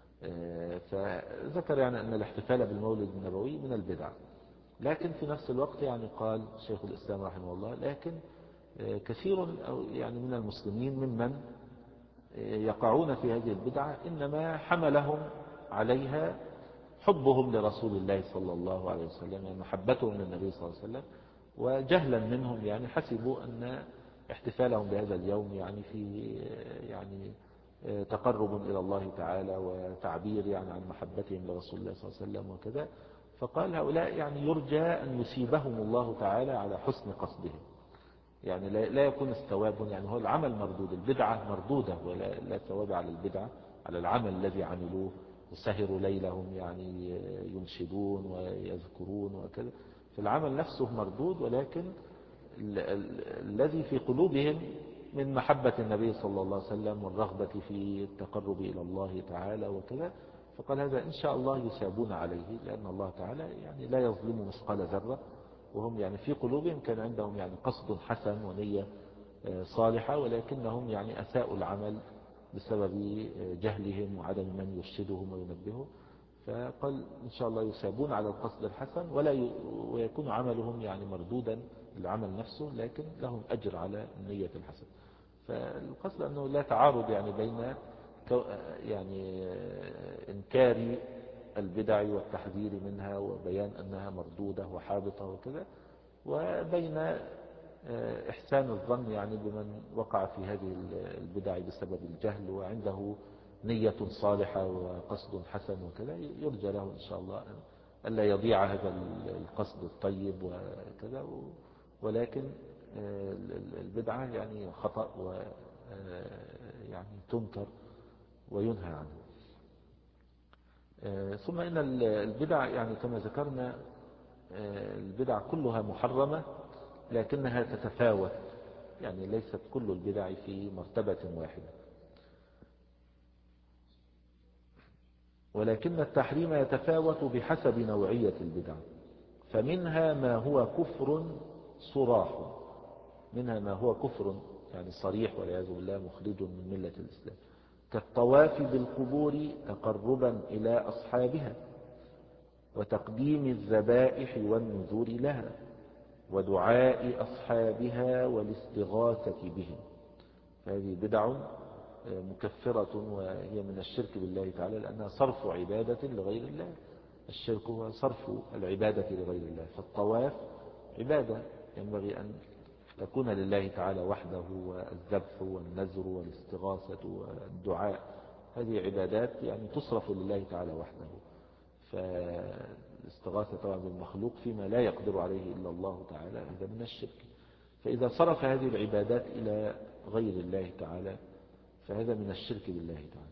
فذكر يعني أن الاحتفال بالمولد النبوي من البدع. لكن في نفس الوقت يعني قال شيخ الإسلام رحمه الله لكن كثير يعني من المسلمين ممن يقعون في هذه البدعة إنما حملهم عليها حبهم لرسول الله صلى الله عليه وسلم، يعني محبتهم للنبي صلى الله عليه وسلم، وجهلا منهم يعني حسبوا أن احتفالهم بهذا اليوم يعني في يعني تقرب إلى الله تعالى وتعبير يعني عن محبتهم لرسول الله صلى الله عليه وسلم وكذا. فقال هؤلاء يعني يرجى أن يصيبهم الله تعالى على حسن قصدهم، يعني لا يكون الثواب يعني هو العمل مردود، البدعة مردودة ولا لا ثواب على البدعة، على العمل الذي عملوه وسهروا ليلهم يعني ينشدون ويذكرون وكذا، فالعمل نفسه مردود، ولكن الذي في قلوبهم من محبة النبي صلى الله عليه وسلم والرغبة في التقرب إلى الله تعالى وكذا، فقال هذا إن شاء الله يثابون عليه، لأن الله تعالى يعني لا يظلم مثقال ذرة، وهم يعني في قلوبهم كان عندهم يعني قصد حسن ونية صالحة، ولكنهم يعني أساءوا العمل بسبب جهلهم وعدم من يرشدهم وينبههم. فقال إن شاء الله يثابون على القصد الحسن ولا ي... ويكون عملهم يعني مردودا العمل نفسه، لكن لهم أجر على النية الحسنة. فالقصد أنه لا تعارض يعني بين يعني إنكار البدع والتحذير منها وبيان أنها مردودة وحابطة وكذا، وبين إحسان الظن يعني بمن وقع في هذه البدع بسبب الجهل وعنده نية صالحة وقصد حسن وكذا، يرجى له إن شاء الله ألا يضيع هذا القصد الطيب وكذا، ولكن البدعة يعني خطأ ويعني تنكر وينهى عنه. ثم إن البدع يعني كما ذكرنا البدع كلها محرمة، لكنها تتفاوت، يعني ليست كل البدع في مرتبة واحدة، ولكن التحريم يتفاوت بحسب نوعية البدع. فمنها ما هو كفر صراح، منها ما هو كفر يعني صريح والعياذ بالله مخرج من ملة الإسلام، كالطواف بالقبور تقربا إلى أصحابها، وتقديم الذبائح والنذور لها، ودعاء أصحابها والاستغاثة بهم. فهذه بدع مكفرة وهي من الشرك بالله تعالى، لأنها صرف عبادة لغير الله. الشرك هو صرف العبادة لغير الله، فالطواف عبادة ينبغي أن تكون لله تعالى وحده، والذبح والنذر والاستغاثة والدعاء هذه عبادات يعني تصرف لله تعالى وحده. فالاستغاثة طبعا بالمخلوق فيما لا يقدر عليه إلا الله تعالى هذا من الشرك. فإذا صرف هذه العبادات إلى غير الله تعالى فهذا من الشرك بالله تعالى.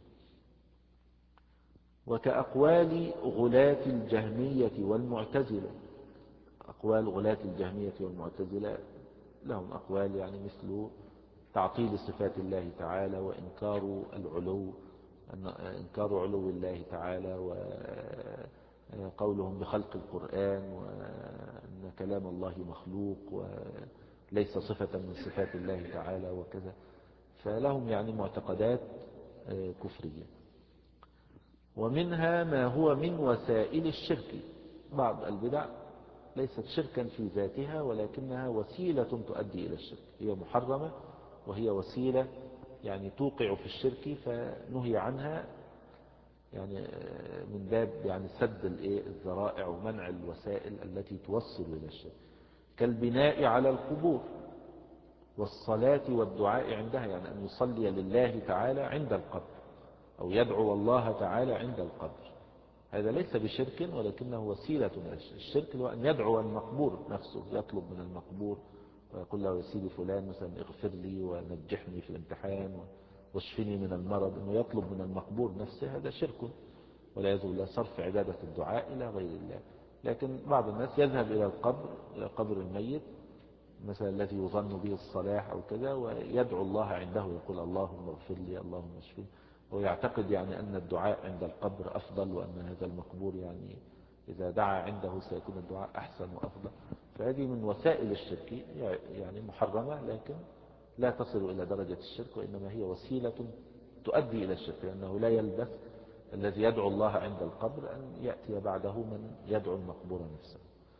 وكأقوال غلاة الجهمية والمعتزلة، أقوال غلاة الجهمية والمعتزلة لهم أقوال يعني مثل تعطيل صفات الله تعالى، وإنكار العلو، إنكار علو الله تعالى، قولهم بخلق القرآن وأن كلام الله مخلوق وليس صفة من صفات الله تعالى وكذا. فلهم يعني معتقدات كفرية. ومنها ما هو من وسائل الشرك. بعض البدع ليست شركا في ذاتها ولكنها وسيلة تؤدي إلى الشرك، هي محرمة وهي وسيلة يعني توقع في الشرك فنهي عنها، يعني من باب يعني سد الذرائع ومنع الوسائل التي توصل إلى الشرك، كالبناء على القبور والصلاة والدعاء عندها، يعني أن يصلي لله تعالى عند القبر أو يدعو الله تعالى عند القبر. هذا ليس بشرك ولكنه وسيلة من الشرك، هو أن يدعو المقبور نفسه، يطلب من المقبور ويقول له يا سيدي فلان مثلا اغفر لي ونجحني في الامتحان واشفني من المرض، أنه يطلب من المقبور نفسه، هذا شرك والعياذ بالله، صرف عبادة الدعاء إلى غير الله. لكن بعض الناس يذهب إلى القبر، إلى قبر الميت مثلا الذي يظن به الصلاح أو كذا، ويدعو الله عنده، يقول اللهم اغفر لي اللهم اشفني، ويعتقد يعني أن الدعاء عند القبر أفضل، وأن هذا المقبور يعني إذا دعا عنده سيكون الدعاء أحسن وأفضل. فهذه من وسائل الشرك، يعني محرمة لكن لا تصل إلى درجة الشرك، وإنما هي وسيلة تؤدي إلى الشرك، لأنه لا يلبث الذي يدعو الله عند القبر أن يأتي بعده من يدعو المقبور نفسه.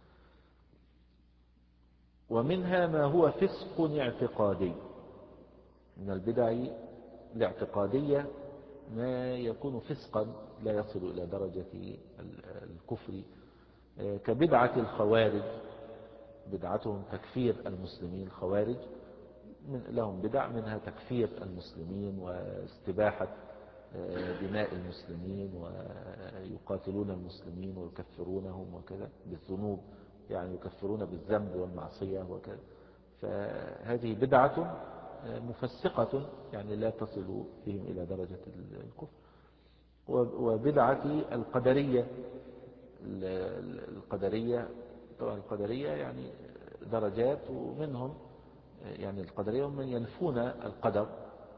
ومنها ما هو فسق اعتقادي. من البدع الاعتقادية ما يكون فسقا لا يصل إلى درجة الكفر، كبدعة الخوارج، بدعتهم تكفير المسلمين. الخوارج لهم بدع منها تكفير المسلمين واستباحة دماء المسلمين، ويقاتلون المسلمين ويكفرونهم وكذا بالذنوب، يعني يكفرون بالذنب والمعصية وكذا. فهذه بدعة مفسقة يعني لا تصل فيهم إلى درجة الكفر. وبدعة القدرية. القدرية طبعا القدرية يعني درجات، ومنهم يعني القدرية هم ينفون القدر،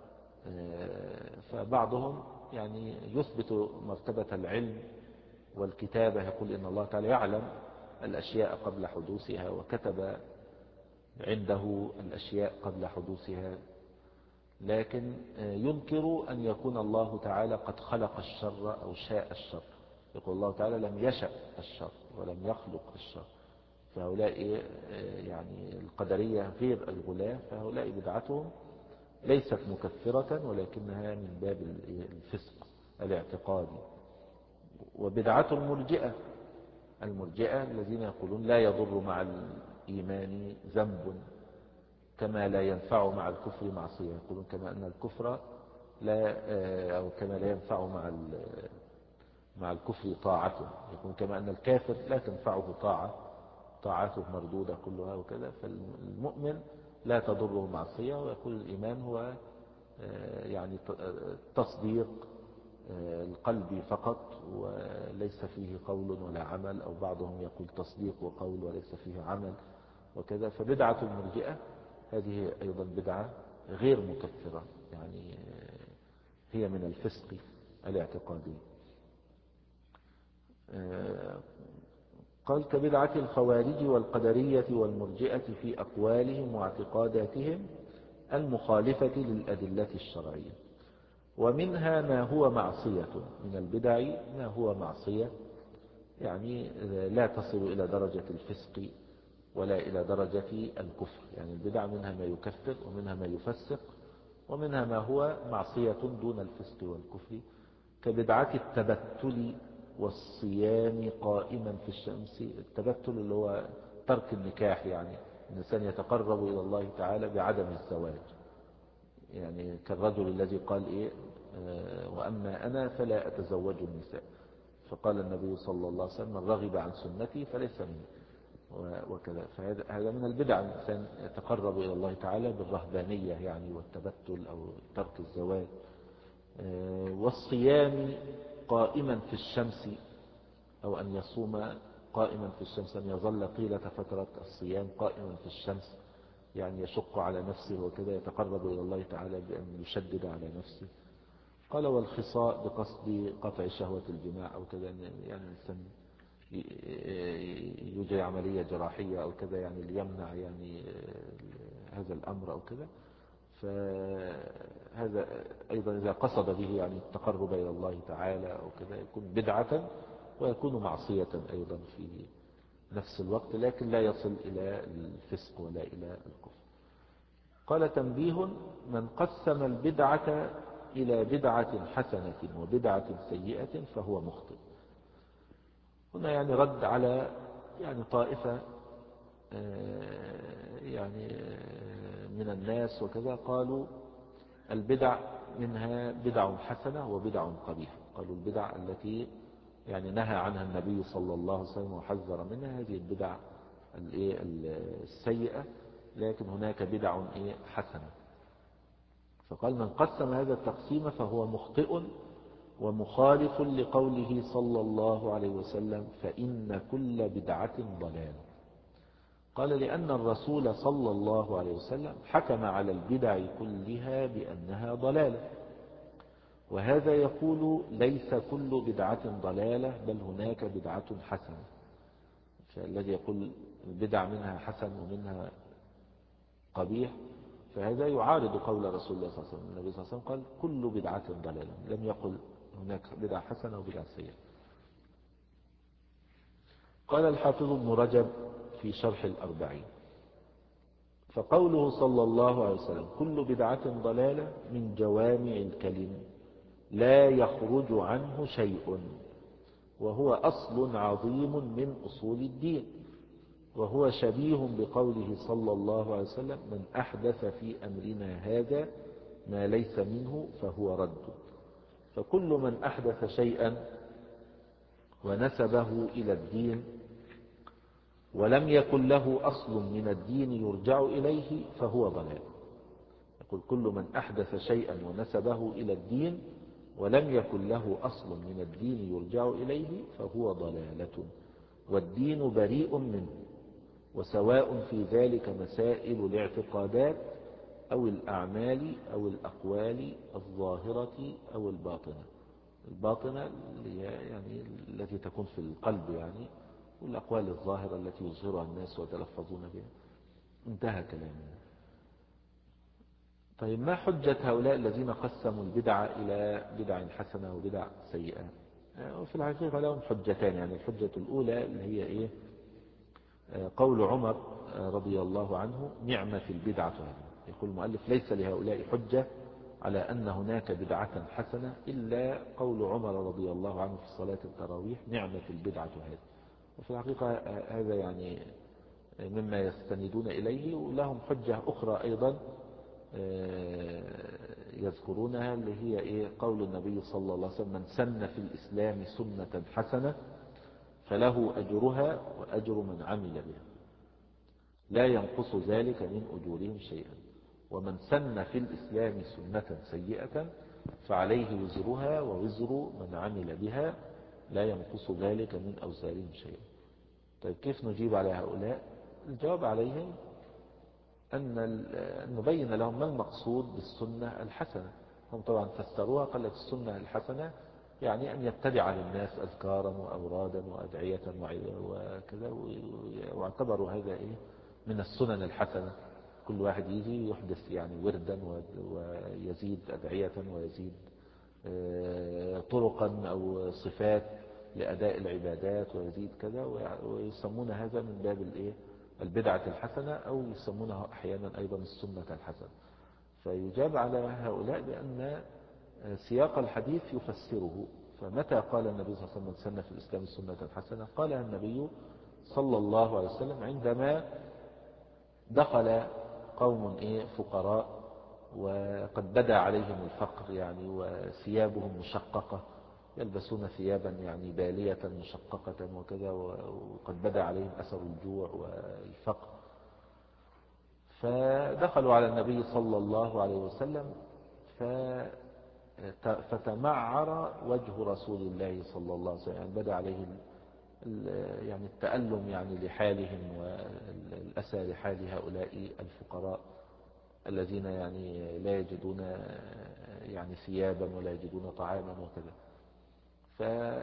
فبعضهم يعني يثبت مرتبة العلم والكتابة، يقول إن الله تعالى يعلم الأشياء قبل حدوثها وكتب عنده الأشياء قبل حدوثها، لكن ينكر أن يكون الله تعالى قد خلق الشر أو شاء الشر. يقول الله تعالى لم يشأ الشر ولم يخلق الشر. فهؤلاء يعني القدرية غير الغلاة، فهؤلاء بدعتهم ليست مكفرة ولكنها من باب الفسق الاعتقادي. وبدعة المرجئة. المرجئة الذين يقولون لا يضر مع الإيمان ذنب كما لا ينفع مع الكفر معصية. يقولون كما أن الكفر لا أو كما لا ينفع مع مع الكفر طاعته، يقول كما أن الكافر لا تنفعه طاعة، طاعته مردودة كلها وكذا. فالمؤمن لا تضره معصية، ويقول الإيمان هو يعني تصديق القلب فقط وليس فيه قول ولا عمل، أو بعضهم يقول تصديق وقول وليس فيه عمل وكذا. فبدعة المرجئة هذه أيضا بدعة غير مكفرة، يعني هي من الفسق الاعتقادي. قال كبدعة الخوارج والقدرية والمرجئة في أقوالهم واعتقاداتهم المخالفة للأدلة الشرعية. ومنها ما هو معصية. من البدع ما هو معصية، يعني لا تصل إلى درجة الفسق ولا إلى درجة الكفر. يعني البدع منها ما يكفر ومنها ما يفسق ومنها ما هو معصية دون الفسق والكفر، كبدعة التبتل والصيام قائما في الشمس. التبتل اللي هو ترك النكاح، يعني الإنسان يتقرب إلى الله تعالى بعدم الزواج، يعني كالرجل الذي قال إيه آه وأما أنا فلا أتزوج النساء، فقال النبي صلى الله عليه وسلم من رغب عن سنتي فليس مني وكذا. فهذا من البدع، الإنسان يتقرب إلى الله تعالى بالرهبانية يعني والتبتل أو ترك الزواج. آه والصيام قائما في الشمس، أو أن يصوم قائما في الشمس، أن يظل طيلة فترة الصيام قائما في الشمس، يعني يشق على نفسه وكذا، يتقرب إلى الله تعالى بأن يشدد على نفسه. قال والخصاء بقصد قطع شهوة الجماع أو كذا، يعني الإنسان يجري عملية جراحية أو كذا يعني ليمنع يعني هذا الأمر أو كذا، فهذا أيضا إذا قصد به يعني التقرب إلى الله تعالى أو كذا يكون بدعة ويكون معصية أيضا في نفس الوقت، لكن لا يصل إلى الفسق ولا إلى الكفر. قال تنبيه: من قسم البدعة إلى بدعة حسنة وبدعة سيئة فهو مخطئ. هنا يعني رد على يعني طائفة يعني من الناس وكذا، قالوا البدع منها بدع حسنة وبدع قبيحة. قالوا البدع التي يعني نهى عنها النبي صلى الله عليه وسلم وحذر منها هذه البدع السيئة، لكن هناك بدع حسنة. فقال من قسم هذا التقسيم فهو مخطئ ومخالف لقوله صلى الله عليه وسلم: فإن كل بدعة ضلالة. قال لأن الرسول صلى الله عليه وسلم حكم على البدع كلها بأنها ضلالة، وهذا يقول ليس كل بدعة ضلالة بل هناك بدعة حسنة. فالذي يقول البدع منها حسن ومنها قبيح فهذا يعارض قول رسول الله صلى الله عليه وسلم. النبي صلى الله عليه وسلم قال كل بدعة ضلالة، لم يقل هناك بدعة حسنة وبدعة سيئة. قال الحافظ ابن رجب في شرح الأربعين: فقوله صلى الله عليه وسلم كل بدعة ضلالة من جوامع الكلم لا يخرج عنه شيء، وهو أصل عظيم من أصول الدين، وهو شبيه بقوله صلى الله عليه وسلم: من أحدث في أمرنا هذا ما ليس منه فهو رد. فكل من أحدث شيئا ونسبه إلى الدين ولم يكن له أصل من الدين يرجع إليه فهو ضلال. يقول كل من أحدث شيئا ونسبه إلى الدين ولم يكن له أصل من الدين يرجع إليه فهو ضلالة، والدين بريء منه، وسواء في ذلك مسائل الاعتقادات أو الأعمال أو الأقوال الظاهرة أو الباطنة. الباطنة اللي يعني التي تكون في القلب يعني، والأقوال الظاهرة التي يظهرها الناس ويتلفظون بها. انتهى كلامنا. طيب ما حجة هؤلاء الذين قسموا البدع إلى بدع حسنة وبدع سيئة؟ وفي الحقيقة لهم حجتان. يعني الحجة الأولى اللي هي إيه؟ قول عمر رضي الله عنه: نعمة البدعة هذه. يقول المؤلف ليس لهؤلاء حجة على أن هناك بدعة حسنة إلا قول عمر رضي الله عنه في صلاة التراويح: نعمة البدعة هذه. وفي الحقيقة هذا يعني مما يستندون إليه. ولهم حجة أخرى أيضا يذكرونها اللي هي إيه؟ قول النبي صلى الله عليه وسلم: من سن في الإسلام سنة حسنة فله أجرها وأجر من عمل بها لا ينقص ذلك من أجورهم شيئا، ومن سن في الإسلام سنة سيئة فعليه وزرها ووزر من عمل بها لا ينقص ذلك من أوزارهم شيئا. طيب كيف نجيب على هؤلاء؟ الجواب عليهم أن نبين لهم ما المقصود بالسنة الحسنة. هم طبعا فسروها، قال لك السنة الحسنة يعني أن يتبع للناس أذكارا وأورادا وأدعية وكذا، واعتبروا هذا إيه من السنن الحسنة. كل واحد يجي يحدث يعني وردا ويزيد أدعية ويزيد طرقا أو صفات لأداء العبادات ويزيد كذا، ويسمون هذا من باب الإيه البدعة الحسنة، أو يسمونها أحيانا أيضا السنة الحسنة. فيجاب على هؤلاء بأن سياق الحديث يفسره. فمتى قال النبي صلى الله عليه وسلم: من سن في الإسلام سنة حسنة؟ قالها النبي صلى الله عليه وسلم عندما دخل قوم إيه فقراء وقد بدا عليهم الفقر يعني، وثيابهم مشققة، يلبسون ثيابا يعني بالية مشققة وكذا، وقد بدا عليهم أثر الجوع والفقر. فدخلوا على النبي صلى الله عليه وسلم فتمعر وجه رسول الله صلى الله عليه وسلم، يعني بدا عليه يعني التألم يعني لحالهم والأسى لحال هؤلاء الفقراء الذين يعني لا يجدون يعني ثيابا ولا يجدون طعاما وكذا. ف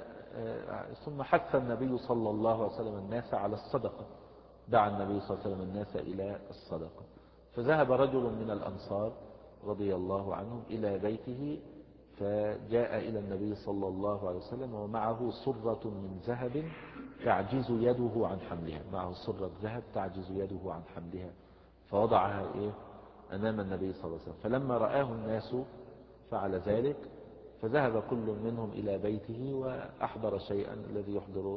ثم حث النبي صلى الله عليه وسلم الناس على الصدقة، دعا النبي صلى الله عليه وسلم الناس إلى الصدقة. فذهب رجل من الأنصار رضي الله عنهم إلى بيته، فجاء إلى النبي صلى الله عليه وسلم ومعه صرة من ذهب تعجز يده عن حملها، معه صرة ذهب تعجز يده عن حملها، فوضعها إيه أمام النبي صلى الله عليه وسلم. فلما رآه الناس فعل ذلك، فذهب كل منهم إلى بيته وأحضر شيئا، الذي يحضر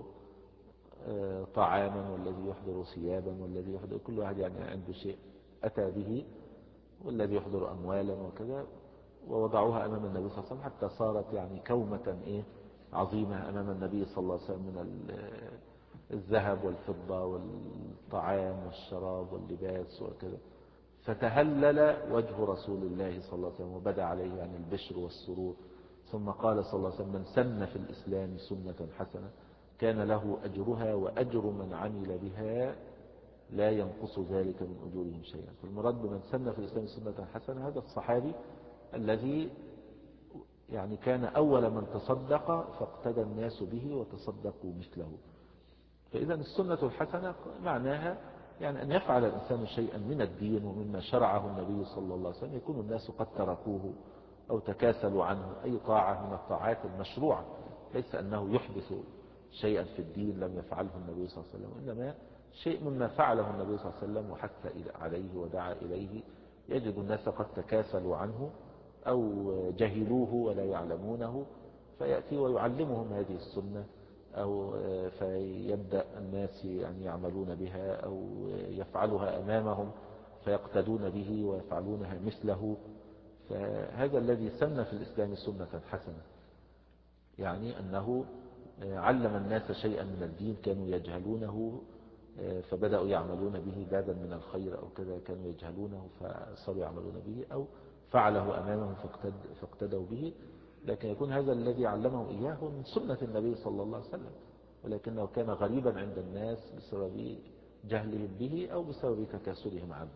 طعاما والذي يحضر ثيابا والذي يحضر، كل واحد يعني عنده شيء أتى به، والذي يحضر أموالا وكذا، ووضعوها أمام النبي صلى الله عليه وسلم حتى صارت يعني كومة إيه عظيمة أمام النبي صلى الله عليه وسلم من الذهب والفضة والطعام والشراب واللباس وكذا. فتهلل وجه رسول الله صلى الله عليه وسلم وبدأ عليه يعني البشر والسرور، ثم قال صلى الله عليه وسلم: من سن في الإسلام سنة حسنة كان له أجرها وأجر من عمل بها لا ينقص ذلك من أجورهم شيئا. فالمراد بمن سن في الإسلام سنة حسنة هذا الصحابي الذي يعني كان أول من تصدق فاقتدى الناس به وتصدقوا مثله. فإذا السنة الحسنة معناها يعني أن يفعل الإنسان شيئا من الدين ومما شرعه النبي صلى الله عليه وسلم يكون الناس قد تركوه أو تكاسلوا عنه، أي طاعة من الطاعات المشروعة، ليس أنه يحدث شيئا في الدين لم يفعله النبي صلى الله عليه وسلم، إنما شيء مما فعله النبي صلى الله عليه وسلم وحث عليه ودعا إليه يجد الناس قد تكاسلوا عنه أو جهلوه ولا يعلمونه، فيأتي ويعلمهم هذه السنة، أو فيبدأ الناس يعني يعملون بها أو يفعلها أمامهم فيقتدون به ويفعلونها مثله. فهذا الذي سن في الإسلام سنة حسنة، يعني أنه علم الناس شيئا من الدين كانوا يجهلونه فبدأوا يعملون به بابا من الخير أو كذا كانوا يجهلونه فصاروا يعملون به، أو فعله أمامهم فاقتدوا به، لكن يكون هذا الذي علمهم إياه من سنة النبي صلى الله عليه وسلم، ولكنه كان غريبا عند الناس بسبب جهلهم به أو بسبب تكاسلهم عنه.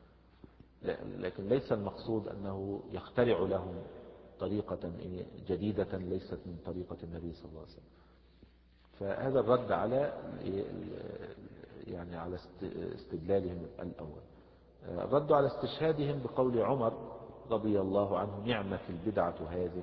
لكن ليس المقصود أنه يخترع لهم طريقة جديدة ليست من طريقة النبي صلى الله عليه وسلم. فهذا الرد على يعني على استدلالهم الأول. الرد على استشهادهم بقول عمر رضي الله عنه: نعمة البدعة هذه،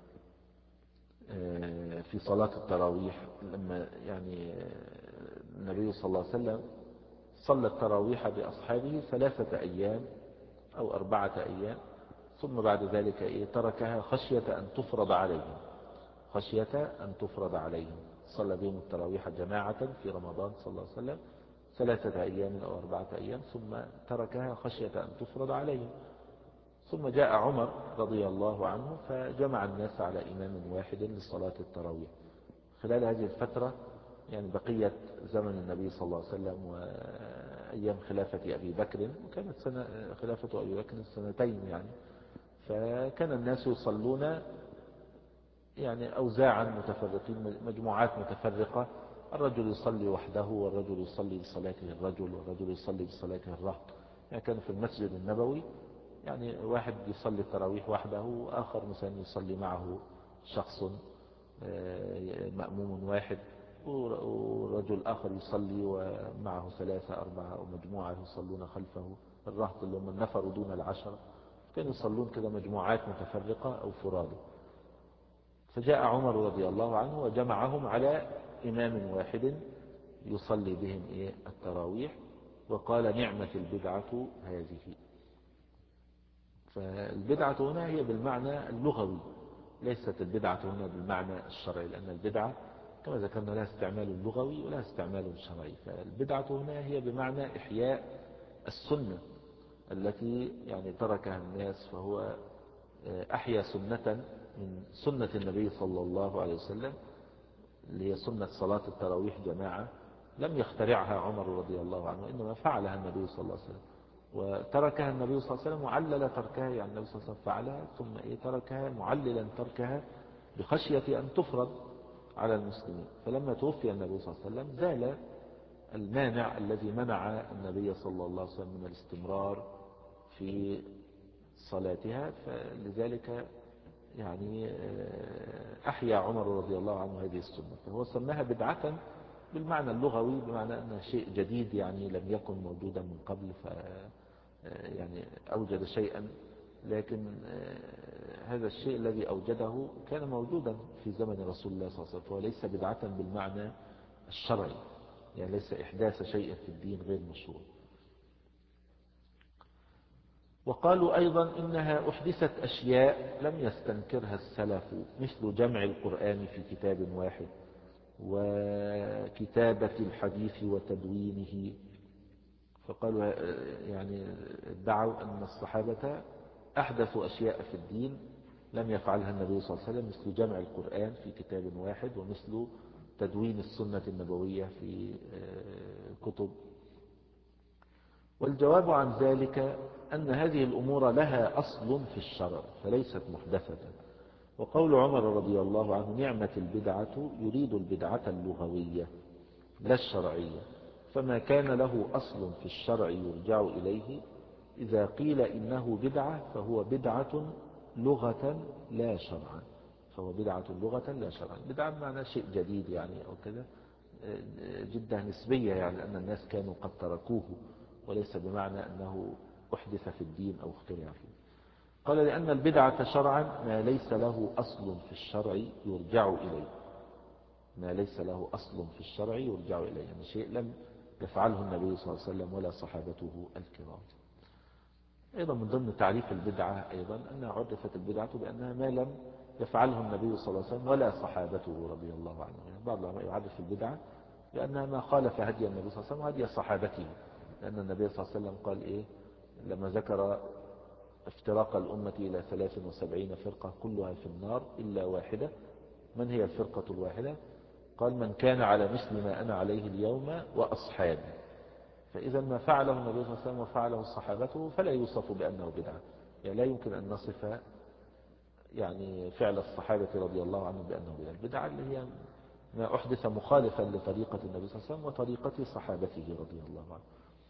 في صلاة التراويح، لما يعني النبي صلى الله عليه وسلم صلى التراويح بأصحابه ثلاثة أيام أو أربعة أيام، ثم بعد ذلك إيه تركها خشية أن تفرض عليهم، خشية أن تفرض عليهم. صلى بهم التراويح جماعة في رمضان صلى الله عليه وسلم ثلاثة أيام أو أربعة أيام، ثم تركها خشية أن تفرض عليهم. ثم جاء عمر رضي الله عنه فجمع الناس على إمام واحد لصلاة التراويح. خلال هذه الفترة يعني بقية زمن النبي صلى الله عليه وسلم وأيام خلافة أبي بكر، وكانت سنة خلافة أبي بكر سنتين يعني، فكان الناس يصلون يعني أوزاعا متفرقين، مجموعات متفرقة، الرجل يصلي وحده والرجل يصلي بصلاته الرجل والرجل يصلي بصلاته الرهط. يعني كان في المسجد النبوي يعني واحد يصلي التراويح وحده وآخر مثلا يصلي معه شخص مأموم واحد، ورجل آخر يصلي ومعه ثلاثة أربعة أو مجموعة يصلون خلفه، الرهط اللي هم النفر دون العشرة، كانوا يصلون كده مجموعات متفرقة أو فرادى. فجاء عمر رضي الله عنه وجمعهم على إمام واحد يصلي بهم إيه التراويح، وقال: نعمة البدعة هذه. فالبدعة هنا هي بالمعنى اللغوي، ليست البدعة هنا بالمعنى الشرعي، لأن البدعة كما ذكرنا لها استعمال لغوي ولها استعمال شرعي. فالبدعة هنا هي بمعنى إحياء السنة التي يعني تركها الناس، فهو أحيا سنة من سنة النبي صلى الله عليه وسلم اللي هي سنة صلاة التراويح جماعة، لم يخترعها عمر رضي الله عنه، إنما فعلها النبي صلى الله عليه وسلم، وتركها النبي صلى الله عليه وسلم وعلل تركها، يعني النبي صلى الله عليه وسلم فعلها ثم إيه تركها معللا تركها بخشية أن تفرض على المسلمين. فلما توفي النبي صلى الله عليه وسلم زال المانع الذي منع النبي صلى الله عليه وسلم من الاستمرار في صلاتها، فلذلك يعني أحيا عمر رضي الله عنه هذه السنة، فهو سماها بدعة بالمعنى اللغوي، بمعنى أنها شيء جديد يعني لم يكن موجودا من قبل، ف يعني أوجد شيئا، لكن هذا الشيء الذي أوجده كان موجودا في زمن رسول الله صلى الله عليه وسلم، فهو ليس بدعة بالمعنى الشرعي، يعني ليس إحداث شيء في الدين غير مشروع. وقالوا أيضا إنها أحدثت أشياء لم يستنكرها السلف، مثل جمع القرآن في كتاب واحد، وكتابة الحديث وتدوينه. فقالوا يعني ادعوا أن الصحابة أحدثوا أشياء في الدين لم يفعلها النبي صلى الله عليه وسلم، مثل جمع القرآن في كتاب واحد، ومثل تدوين السنة النبوية في كتب. والجواب عن ذلك أن هذه الأمور لها أصل في الشرع فليست محدثة. وقول عمر رضي الله عنه نعمة البدعة يريد البدعة اللغوية لا الشرعية، فما كان له أصل في الشرع يرجع إليه، إذا قيل إنه بدعة فهو بدعة لغة لا شرعا، فهو بدعة لغة لا شرعا. بدعة بمعنى شيء جديد يعني أو كذا، جدا نسبية، يعني أن الناس كانوا قد تركوه، وليس بمعنى أنه أحدث في الدين أو اخترع فيه. قال لأن البدعة شرعا ما ليس له أصل في الشرع يرجع إليه، ما ليس له أصل في الشرع يرجع إليه، يعني شيء لم يفعله النبي صلى الله عليه وسلم ولا صحابته الكرام. أيضا من ضمن تعريف البدعة أيضا أنها عرفت البدعة بأنها ما لم يفعله النبي صلى الله عليه وسلم ولا صحابته رضي الله عنهم. يعني بعض العلماء يعرف البدعة لأنها ما خالف هدي النبي صلى الله عليه وسلم وهدي صحابته، لأن النبي صلى الله عليه وسلم قال إيه لما ذكر افتراق الأمة إلى ثلاث وسبعين فرقة كلها في النار إلا واحدة. من هي الفرقة الواحدة؟ قال من كان على مثل ما أنا عليه اليوم وأصحابي. فإذا ما فعله النبي صلى الله عليه وسلم وفعله صحابته فلا يوصف بأنه بدعة، يعني لا يمكن أن نصف يعني فعل الصحابة رضي الله عنهم بأنه بدعة. البدعة اللي هي ما أحدث مخالفا لطريقة النبي صلى الله عليه وسلم وطريقة صحابته رضي الله عنهم.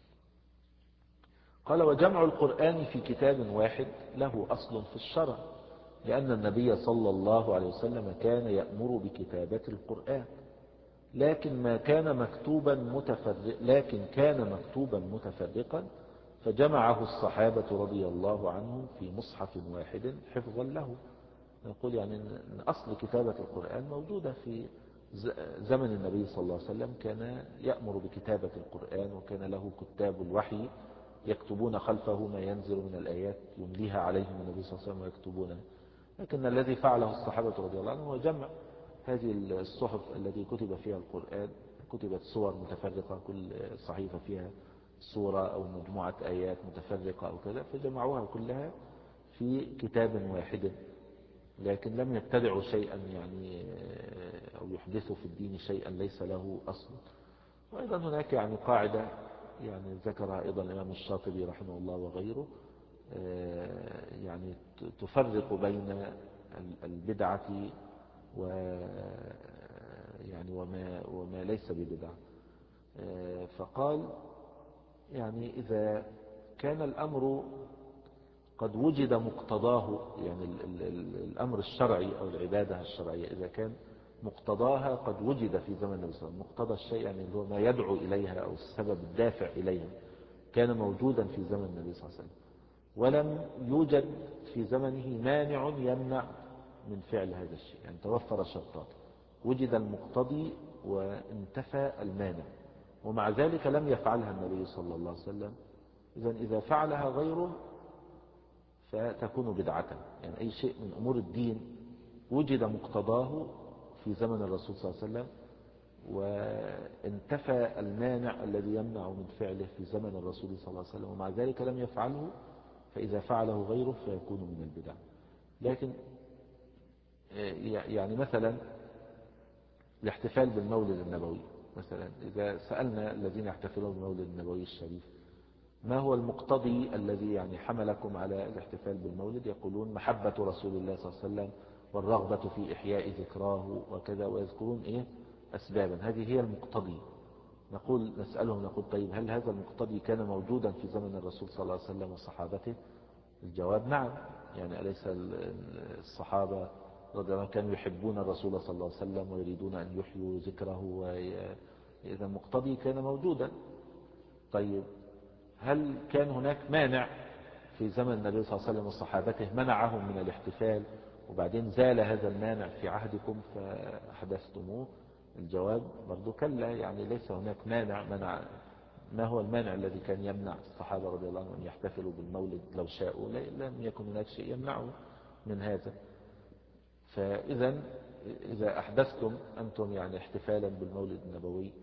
قال وجمع القرآن في كتاب واحد له أصل في الشرع، لأن النبي صلى الله عليه وسلم كان يأمر بكتابة القرآن، لكن ما كان مكتوبا متفرق لكن كان مكتوبا متفرقا فجمعه الصحابة رضي الله عنهم في مصحف واحد حفظا له. نقول يعني أن أصل كتابة القرآن موجودة في زمن النبي صلى الله عليه وسلم، كان يأمر بكتابة القرآن وكان له كتاب الوحي يكتبون خلفه ما ينزل من الآيات يمليها عليهم النبي صلى الله عليه وسلم ويكتبونها. لكن الذي فعله الصحابة رضي الله عنهم هو جمع هذه الصحف التي كتب فيها القرآن، كتبت صور متفرقة كل صحيفة فيها صورة أو مجموعة آيات متفرقة أو كذا، فجمعوها كلها في كتاب واحد، لكن لم يبتدعوا شيئا يعني أو يحدثوا في الدين شيئا ليس له أصل. وأيضا هناك يعني قاعدة يعني ذكرها أيضا الإمام الشاطبي رحمه الله وغيره، يعني تفرق بين البدعة و يعني وما وما ليس ببدعة. فقال يعني إذا كان الأمر قد وجد مقتضاه، يعني الأمر الشرعي أو العبادة الشرعية إذا كان مقتضاها قد وجد في زمن النبي صلى الله عليه وسلم، مقتضى الشيء يعني اللي هو ما يدعو إليها أو السبب الدافع إليها كان موجودا في زمن النبي صلى الله عليه وسلم، ولم يوجد في زمنه مانع يمنع من فعل هذا الشيء، يعني توفر شرطان، وجد المقتضي وانتفى المانع، ومع ذلك لم يفعلها النبي صلى الله عليه وسلم. إذا إذا فعلها غيره فتكون بدعة. يعني أي شيء من أمور الدين وجد مقتضاه في زمن الرسول صلى الله عليه وسلم وانتفى المانع الذي يمنع من فعله في زمن الرسول صلى الله عليه وسلم، ومع ذلك لم يفعله، فإذا فعله غيره فيكون من البدع. لكن يعني مثلا الاحتفال بالمولد النبوي، مثلا إذا سألنا الذين يحتفلون بالمولد النبوي الشريف ما هو المقتضي الذي يعني حملكم على الاحتفال بالمولد، يقولون محبة رسول الله صلى الله عليه وسلم والرغبة في إحياء ذكراه وكذا، ويذكرون إيه أسبابا، هذه هي المقتضي. نقول نسألهم نقول طيب هل هذا المقتضي كان موجودا في زمن الرسول صلى الله عليه وسلم وصحابته؟ الجواب نعم، يعني أليس الصحابة رضي الله عنهم كانوا يحبون الرسول صلى الله عليه وسلم ويريدون أن يحيوا ذكره، وإذا المقتضي كان موجودا. طيب هل كان هناك مانع في زمن النبي صلى الله عليه وسلم وصحابته منعهم من الاحتفال وبعدين زال هذا المانع في عهدكم فأحدثتموه؟ الجواب برضو كلا، يعني ليس هناك مانع منع. ما هو المانع الذي كان يمنع الصحابة رضي الله عنهم أن يحتفلوا بالمولد لو شاءوا؟ لم يكن هناك شيء يمنعه من هذا. فإذا إذا أحدثتم أنتم يعني احتفالا بالمولد النبوي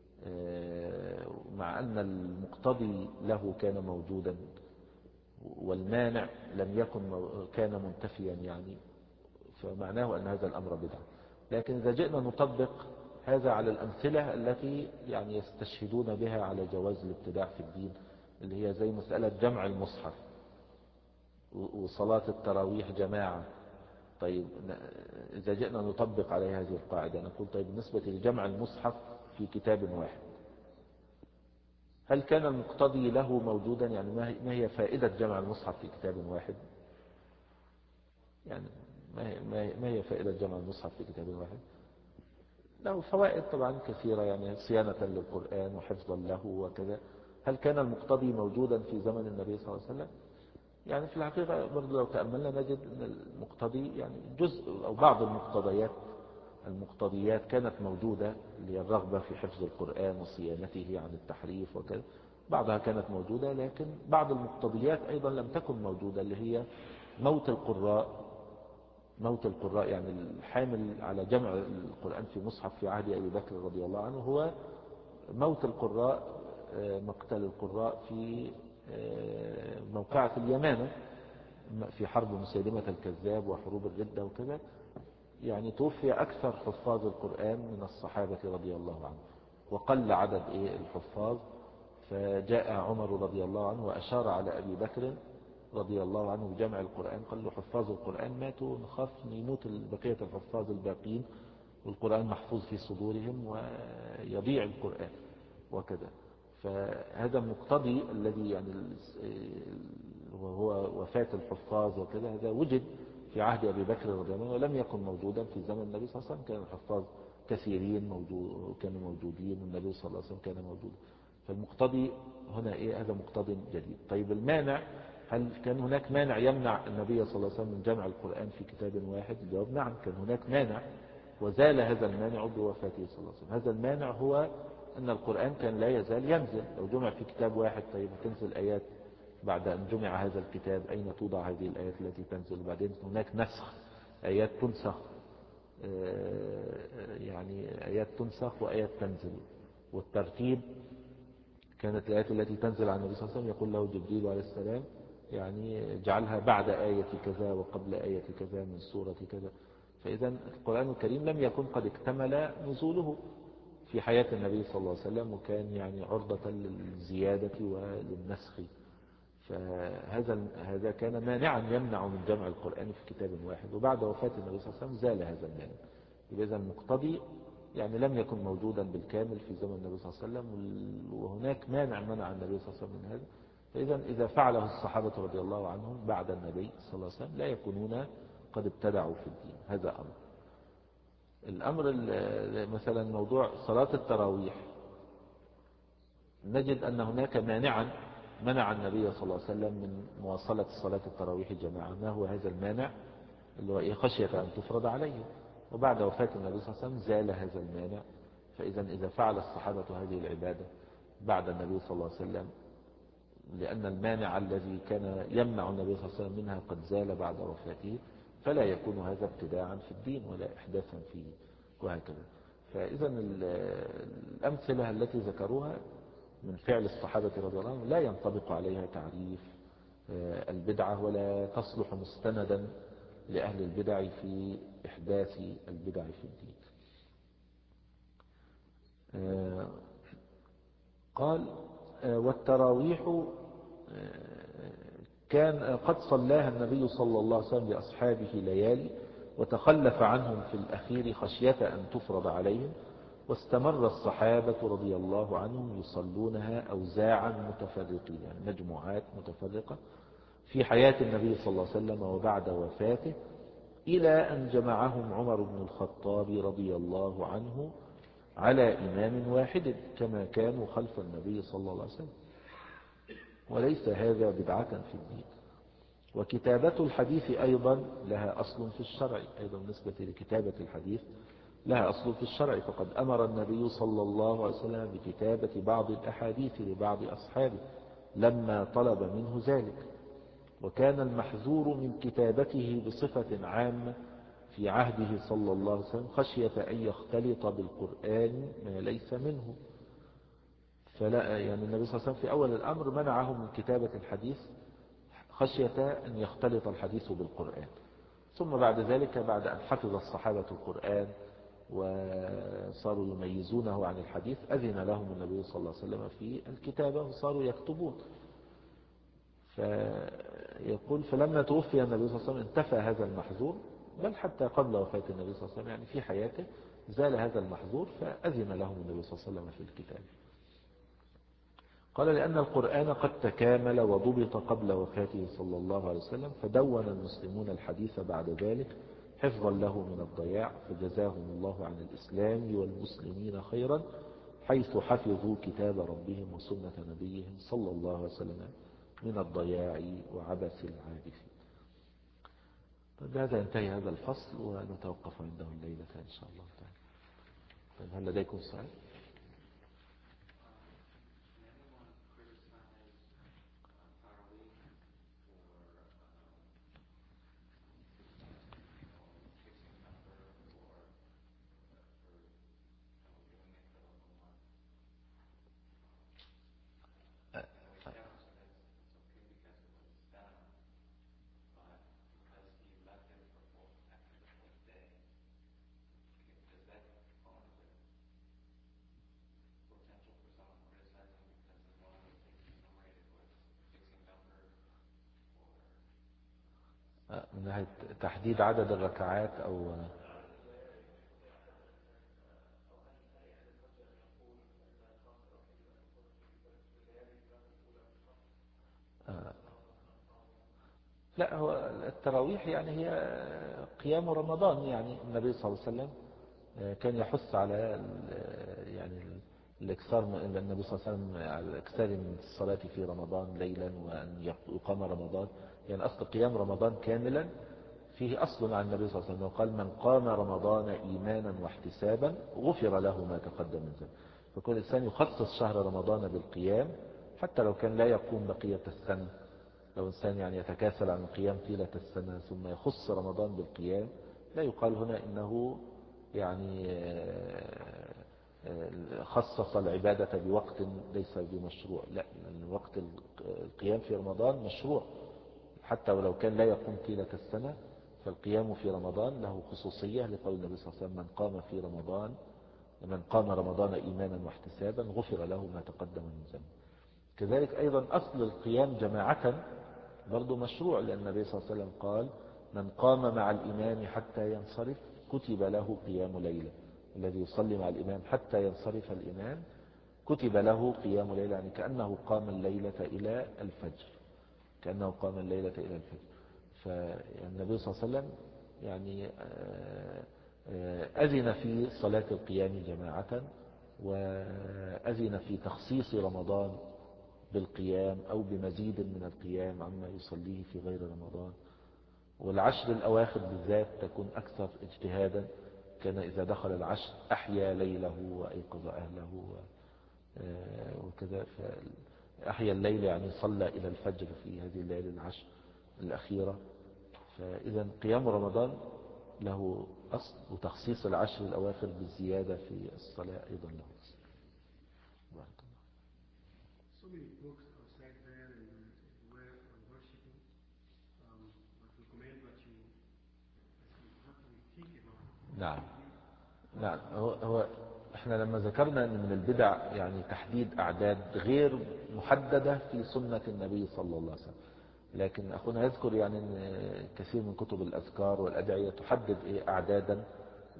مع أن المقتضي له كان موجودا والمانع لم يكن كان منتفيا، يعني فمعناه أن هذا الأمر بدعة. لكن إذا جئنا نطبق هذا على الأمثلة التي يعني يستشهدون بها على جواز الابتداع في الدين، اللي هي زي مسألة جمع المصحف وصلاة التراويح جماعة. طيب إذا جئنا نطبق على هذه القاعدة نقول طيب بالنسبة لجمع المصحف في كتاب واحد، هل كان المقتضي له موجودا؟ يعني ما هي فائدة جمع المصحف في كتاب واحد؟ يعني ما هي فائدة جمع المصحف في كتاب واحد؟ له فوائد طبعا كثيرة، يعني صيانة للقرآن وحفظا له وكذا. هل كان المقتضي موجودا في زمن النبي صلى الله عليه وسلم؟ يعني في الحقيقة برضو لو تأملنا نجد أن المقتضي يعني جزء أو بعض المقتضيات المقتضيات كانت موجودة، اللي هي الرغبة في حفظ القرآن وصيانته عن التحريف وكذا، بعضها كانت موجودة. لكن بعض المقتضيات أيضا لم تكن موجودة، اللي هي موت القراء موت القراء يعني الحامل على جمع القرآن في مصحف في عهد أبي بكر رضي الله عنه هو موت القراء، مقتل القراء في موقعة اليمامة في حرب مسيلمة الكذاب وحروب الردة وكذا. يعني توفي أكثر حفاظ القرآن من الصحابة رضي الله عنه وقل عدد إيه الحفاظ، فجاء عمر رضي الله عنه وأشار على أبي بكر رضي الله عنه بجمع القرآن، قال له حفاظ القرآن ماتوا، نخاف يموت بقية الحفاظ الباقين والقرآن محفوظ في صدورهم ويضيع القرآن وكذا. فهذا المقتضي الذي يعني وهو وفاة الحفاظ وكذا، هذا وجد في عهد أبي بكر رضي الله عنه ولم يكن موجودا في زمن النبي صلى الله عليه وسلم. كان الحفاظ كثيرين موجود كانوا موجودين والنبي صلى الله عليه وسلم كان موجود. فالمقتضي هنا إيه؟ هذا مقتضي جديد. طيب المانع، هل كان هناك مانع يمنع النبي صلى الله عليه وسلم من جمع القرآن في كتاب واحد؟ الجواب نعم، كان هناك مانع وزال هذا المانع بوفاته صلى الله عليه وسلم. هذا المانع هو أن القرآن كان لا يزال ينزل. لو جمع في كتاب واحد طيب تنزل آيات بعد أن جمع هذا الكتاب، أين توضع هذه الآيات التي تنزل؟ وبعدين هناك نسخ، آيات تنسخ، يعني آيات تنسخ وآيات تنزل. والترتيب كانت الآيات التي تنزل عن النبي صلى الله عليه وسلم يقول له جبريل عليه السلام يعني اجعلها بعد آية كذا وقبل آية كذا من سورة كذا. فإذا القرآن الكريم لم يكن قد اكتمل نزوله في حياة النبي صلى الله عليه وسلم، وكان يعني عرضة للزيادة وللنسخ. فهذا هذا كان مانعا يمنع من جمع القرآن في كتاب واحد، وبعد وفاة النبي صلى الله عليه وسلم زال هذا المانع. إذا المقتضي يعني لم يكن موجودا بالكامل في زمن النبي صلى الله عليه وسلم، وهناك مانع منع النبي صلى الله عليه وسلم من هذا. فإذا إذا فعله الصحابة رضي الله عنهم بعد النبي صلى الله عليه وسلم لا يكونون قد ابتدعوا في الدين. هذا أمر. الأمر مثلا موضوع صلاة التراويح، نجد أن هناك مانعا منع النبي صلى الله عليه وسلم من مواصلة صلاة التراويح جماعة. ما هو هذا المانع؟ اللي هو إيه؟ خشية أن تفرض عليه. وبعد وفاة النبي صلى الله عليه وسلم زال هذا المانع. فإذا إذا فعل الصحابة هذه العبادة بعد النبي صلى الله عليه وسلم، لأن المانع الذي كان يمنع النبي صلى الله عليه وسلم منها قد زال بعد وفاته، فلا يكون هذا ابتداعا في الدين ولا إحداثا فيه وهكذا. فإذا الأمثلة التي ذكروها من فعل الصحابة رضي الله عنهم لا ينطبق عليها تعريف البدعة، ولا تصلح مستندا لأهل البدع في إحداث البدع في الدين. قال والتراويح كان قد صلاها النبي صلى الله عليه وسلم لأصحابه ليالي، وتخلف عنهم في الأخير خشية أن تفرض عليهم، واستمر الصحابة رضي الله عنهم يصلونها أوزاعا متفرقين، يعني مجموعات متفرقة، في حياة النبي صلى الله عليه وسلم وبعد وفاته، إلى أن جمعهم عمر بن الخطاب رضي الله عنه على إمام واحد كما كانوا خلف النبي صلى الله عليه وسلم. وليس هذا بدعة في الدين. وكتابة الحديث أيضا لها أصل في الشرع، أيضا بالنسبة لكتابة الحديث لها أصل في الشرع، فقد أمر النبي صلى الله عليه وسلم بكتابة بعض الأحاديث لبعض أصحابه لما طلب منه ذلك. وكان المحذور من كتابته بصفة عامة في عهده صلى الله عليه وسلم خشية أن يختلط بالقرآن ما ليس منه. فلا يعني النبي صلى الله عليه وسلم في أول الأمر منعه من كتابة الحديث خشية أن يختلط الحديث بالقرآن. ثم بعد ذلك بعد أن حفظ الصحابة القرآن وصاروا يميزونه عن الحديث أذن لهم النبي صلى الله عليه وسلم في الكتابة وصاروا يكتبون. فيقول فلما توفي النبي صلى الله عليه وسلم انتفى هذا المحظور، بل حتى قبل وفاة النبي صلى الله عليه وسلم يعني في حياته زال هذا المحظور، فأذن لهم النبي صلى الله عليه وسلم في الكتاب. قال لأن القرآن قد تكامل وضبط قبل وفاته صلى الله عليه وسلم، فدون المسلمون الحديث بعد ذلك حفظا له من الضياع، فجزاهم الله عن الإسلام والمسلمين خيرا حيث حفظوا كتاب ربهم وسنة نبيهم صلى الله عليه وسلم من الضياع وعبث العابثين. بهذا ينتهي هذا الفصل ونتوقف عنده الليلة إن شاء الله تعالى. طيب هل لديكم سؤال؟ من ناحية تحديد عدد الركعات أو آه لا، هو التراويح يعني هي قيام رمضان. يعني النبي صلى الله عليه وسلم كان يحث على يعني الاكثار من النبي صلى الله عليه وسلم على الاكثار من الصلاة في رمضان ليلا وأن يقام رمضان. يعني أصل قيام رمضان كاملا فيه أصل عن النبي صلى الله عليه وسلم، وقال من قام رمضان إيمانا واحتسابا غفر له ما تقدم من ذنبه. فكل إنسان يخصص شهر رمضان بالقيام حتى لو كان لا يقوم بقية السنة. لو إنسان يعني يتكاسل عن القيام طيلة السنة ثم يخص رمضان بالقيام، لا يقال هنا إنه يعني خصص العبادة بوقت ليس بمشروع. لا، وقت القيام في رمضان مشروع حتى ولو كان لا يقوم طيلة السنة. فالقيام في رمضان له خصوصية لقول النبي صلى الله عليه وسلم من قام في رمضان من قام رمضان إيمانا واحتسابا غفر له ما تقدم من ذنبه. كذلك أيضا أصل القيام جماعة برضو مشروع، لأن النبي صلى الله عليه وسلم قال من قام مع الإمام حتى ينصرف كتب له قيام ليلة. الذي يصلي مع الإمام حتى ينصرف الإمام كتب له قيام ليلة، يعني كأنه قام الليلة إلى الفجر كأنه قام الليلة إلى الفجر. فالنبي صلى الله عليه وسلم يعني أذن في صلاة القيام جماعة، وأذن في تخصيص رمضان بالقيام أو بمزيد من القيام عما يصليه في غير رمضان. والعشر الأواخر بالذات تكون أكثر اجتهادا. كان إذا دخل العشر أحيا ليله وأيقظ أهله وكذا. فأحيا الليل يعني صلى إلى الفجر في هذه الليالي العشر الأخيرة. فإذا قيام رمضان له أصل، وتخصيص العشر الأواخر بالزيادة في الصلاة أيضا له أصل. نعم نعم هو, هو احنا لما ذكرنا ان من البدع يعني تحديد اعداد غير محددة في سنة النبي صلى الله عليه وسلم. لكن اخونا يذكر يعني ان كثير من كتب الاذكار والادعية تحدد ايه اعدادا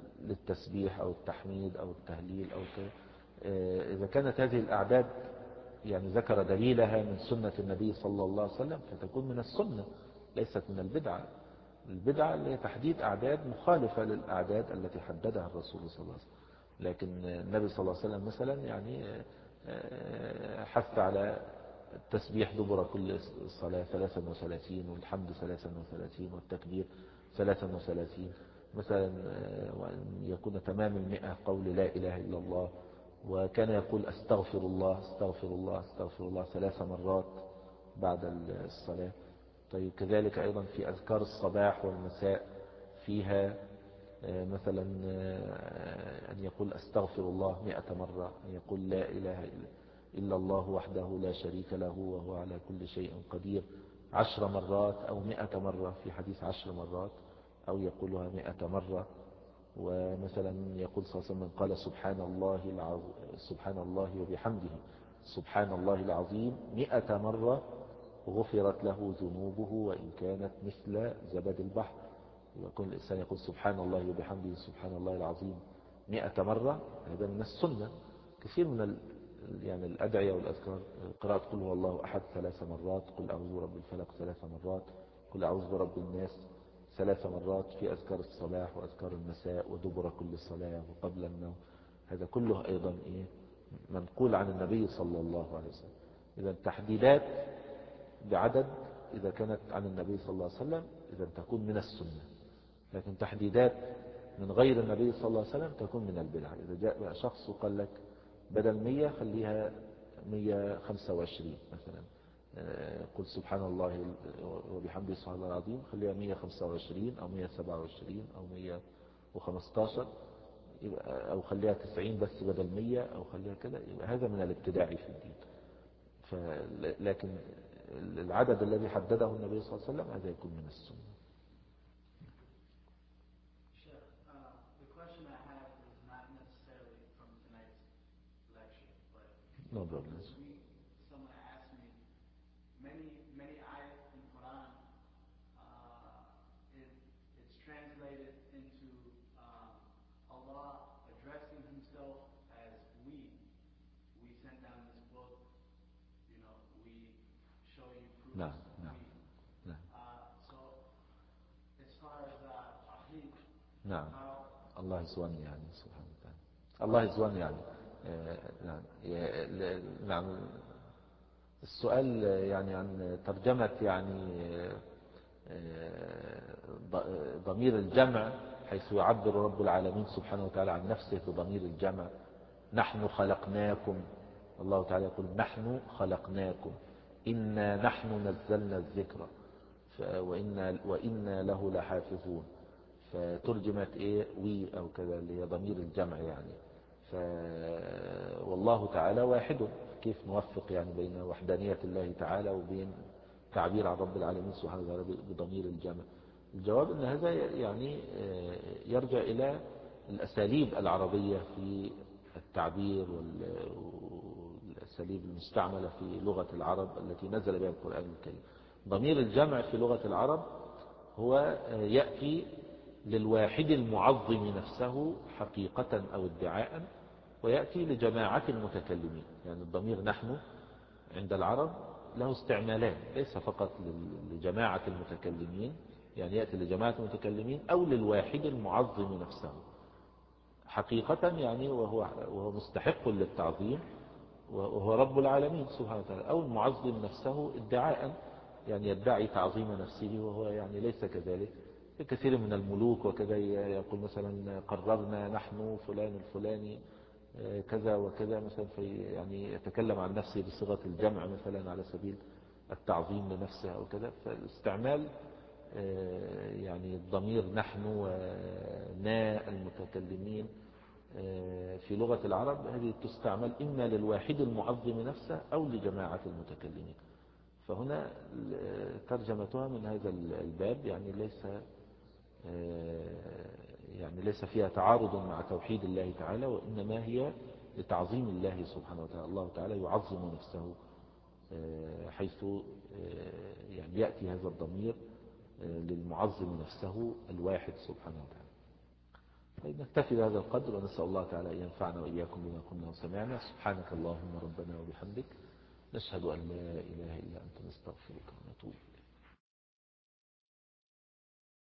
للتسبيح او التحميد او التهليل او كده. اذا كانت هذه الاعداد يعني ذكر دليلها من سنة النبي صلى الله عليه وسلم فتكون من السنة ليست من البدعة. البدعة اللي هي تحديد أعداد مخالفة للأعداد التي حددها الرسول صلى الله عليه وسلم. لكن النبي صلى الله عليه وسلم مثلا يعني حث على التسبيح دبر كل صلاة ثلاثا وثلاثين، والحمد ثلاثا وثلاثين، والتكبير ثلاثا وثلاثين مثلا، وأن يكون تمام المئة قول لا إله إلا الله. وكان يقول أستغفر الله أستغفر الله أستغفر الله ثلاث مرات بعد الصلاة. طيب كذلك أيضا في أذكار الصباح والمساء فيها مثلا أن يقول أستغفر الله مئة مرة، أن يقول لا إله إلا الله وحده لا شريك له وهو على كل شيء قدير عشر مرات أو مئة مرة في حديث عشر مرات، أو يقولها مئة مرة. ومثلا يقول صلى الله عليه وسلم قال سبحان الله العظيم سبحان الله وبحمده سبحان الله العظيم مئة مرة غفرت له ذنوبه وإن كانت مثل زبد البحر. يكون الإنسان يقول سبحان الله وبحمده سبحان الله العظيم مئة مرة، هذا من السنة. كثير من ال... يعني الأدعية والأذكار، قراءة قل هو الله أحد ثلاث مرات، قل أعوذ برب الفلق ثلاث مرات، قل أعوذ برب الناس ثلاث مرات في أذكار الصباح وأذكار المساء ودبر كل صلاة وقبل النوم. هذا كله أيضا إيه منقول عن النبي صلى الله عليه وسلم. إذا التحديدات بعدد إذا كانت عن النبي صلى الله عليه وسلم إذا تكون من السنة، لكن تحديدات من غير النبي صلى الله عليه وسلم تكون من البدعة. إذا جاء شخص وقال لك بدل مية خليها مية وخمسة وعشرين مثلا، قل سبحان الله وبحمده سبحان الله العظيم خليها مية وخمسة وعشرين أو مية وسبعة وعشرين أو مية وخمستاشر، أو خليها تسعين بس بدل مية، أو خليها كذا، يبقى هذا من الابتداع في الدين. لكن العدد الذي حدده النبي صلى الله عليه وسلم هذا يكون من السنة. No problem. Someone asked me, many many ayat in Quran, uh, it, it's translated into um, Allah addressing Himself as we. We sent down this book, you know, we show you proofs. No, no, we. no. Uh, so, as far as uh, Ahid, نعم how الله يزوان يعني سبحانه وتعالى الله يزوان يعني نعم نعم. السؤال يعني عن ترجمة يعني ضمير الجمع، حيث يعبر رب العالمين سبحانه وتعالى عن نفسه بضمير الجمع. نحن خلقناكم، الله تعالى يقول نحن خلقناكم، إنا نحن نزلنا الذكر وإنا, وإنا له لحافظون. فترجمت ايه وي او كذا اللي هي ضمير الجمع يعني. ف والله تعالى واحد، كيف نوفق يعني بين وحدانية الله تعالى وبين تعبير عن رب العالمين سبحانه وتعالى بضمير الجمع؟ الجواب ان هذا يعني يرجع الى الاساليب العربية في التعبير والاساليب المستعملة في لغة العرب التي نزل بها القرآن الكريم. ضمير الجمع في لغة العرب هو يأتي للواحد المعظم نفسه حقيقة أو ادعاء، ويأتي لجماعة المتكلمين. يعني الضمير نحن عند العرب له استعمالان، ليس فقط لجماعة المتكلمين، يعني يأتي لجماعة المتكلمين أو للواحد المعظم نفسه حقيقة يعني وهو, وهو مستحق للتعظيم وهو رب العالمين سبحانه وتعالى، أو المعظم نفسه ادعاء يعني يدعي تعظيم نفسه وهو يعني ليس كذلك. كثير من الملوك وكذا يقول مثلا قررنا نحن فلان الفلاني كذا وكذا مثلا، في يعني يتكلم عن نفسه بصيغة الجمع مثلا على سبيل التعظيم لنفسه أو كذا. فالاستعمال يعني الضمير نحن ونا المتكلمين في لغة العرب هذه تستعمل إما للواحد المعظم نفسه أو لجماعة المتكلمين. فهنا ترجمتها من هذا الباب يعني ليس يعني ليس فيها تعارض مع توحيد الله تعالى، وإنما هي لتعظيم الله سبحانه وتعالى. الله تعالى يعظم نفسه حيث يعني يأتي هذا الضمير للمعظم نفسه الواحد سبحانه وتعالى. طيب نكتفي بهذا القدر، ونسأل الله تعالى أن ينفعنا وإياكم بما قلنا وسمعنا. سبحانك اللهم ربنا وبحمدك نشهد أن لا إله إلا أنت نستغفرك ونتوب إليك.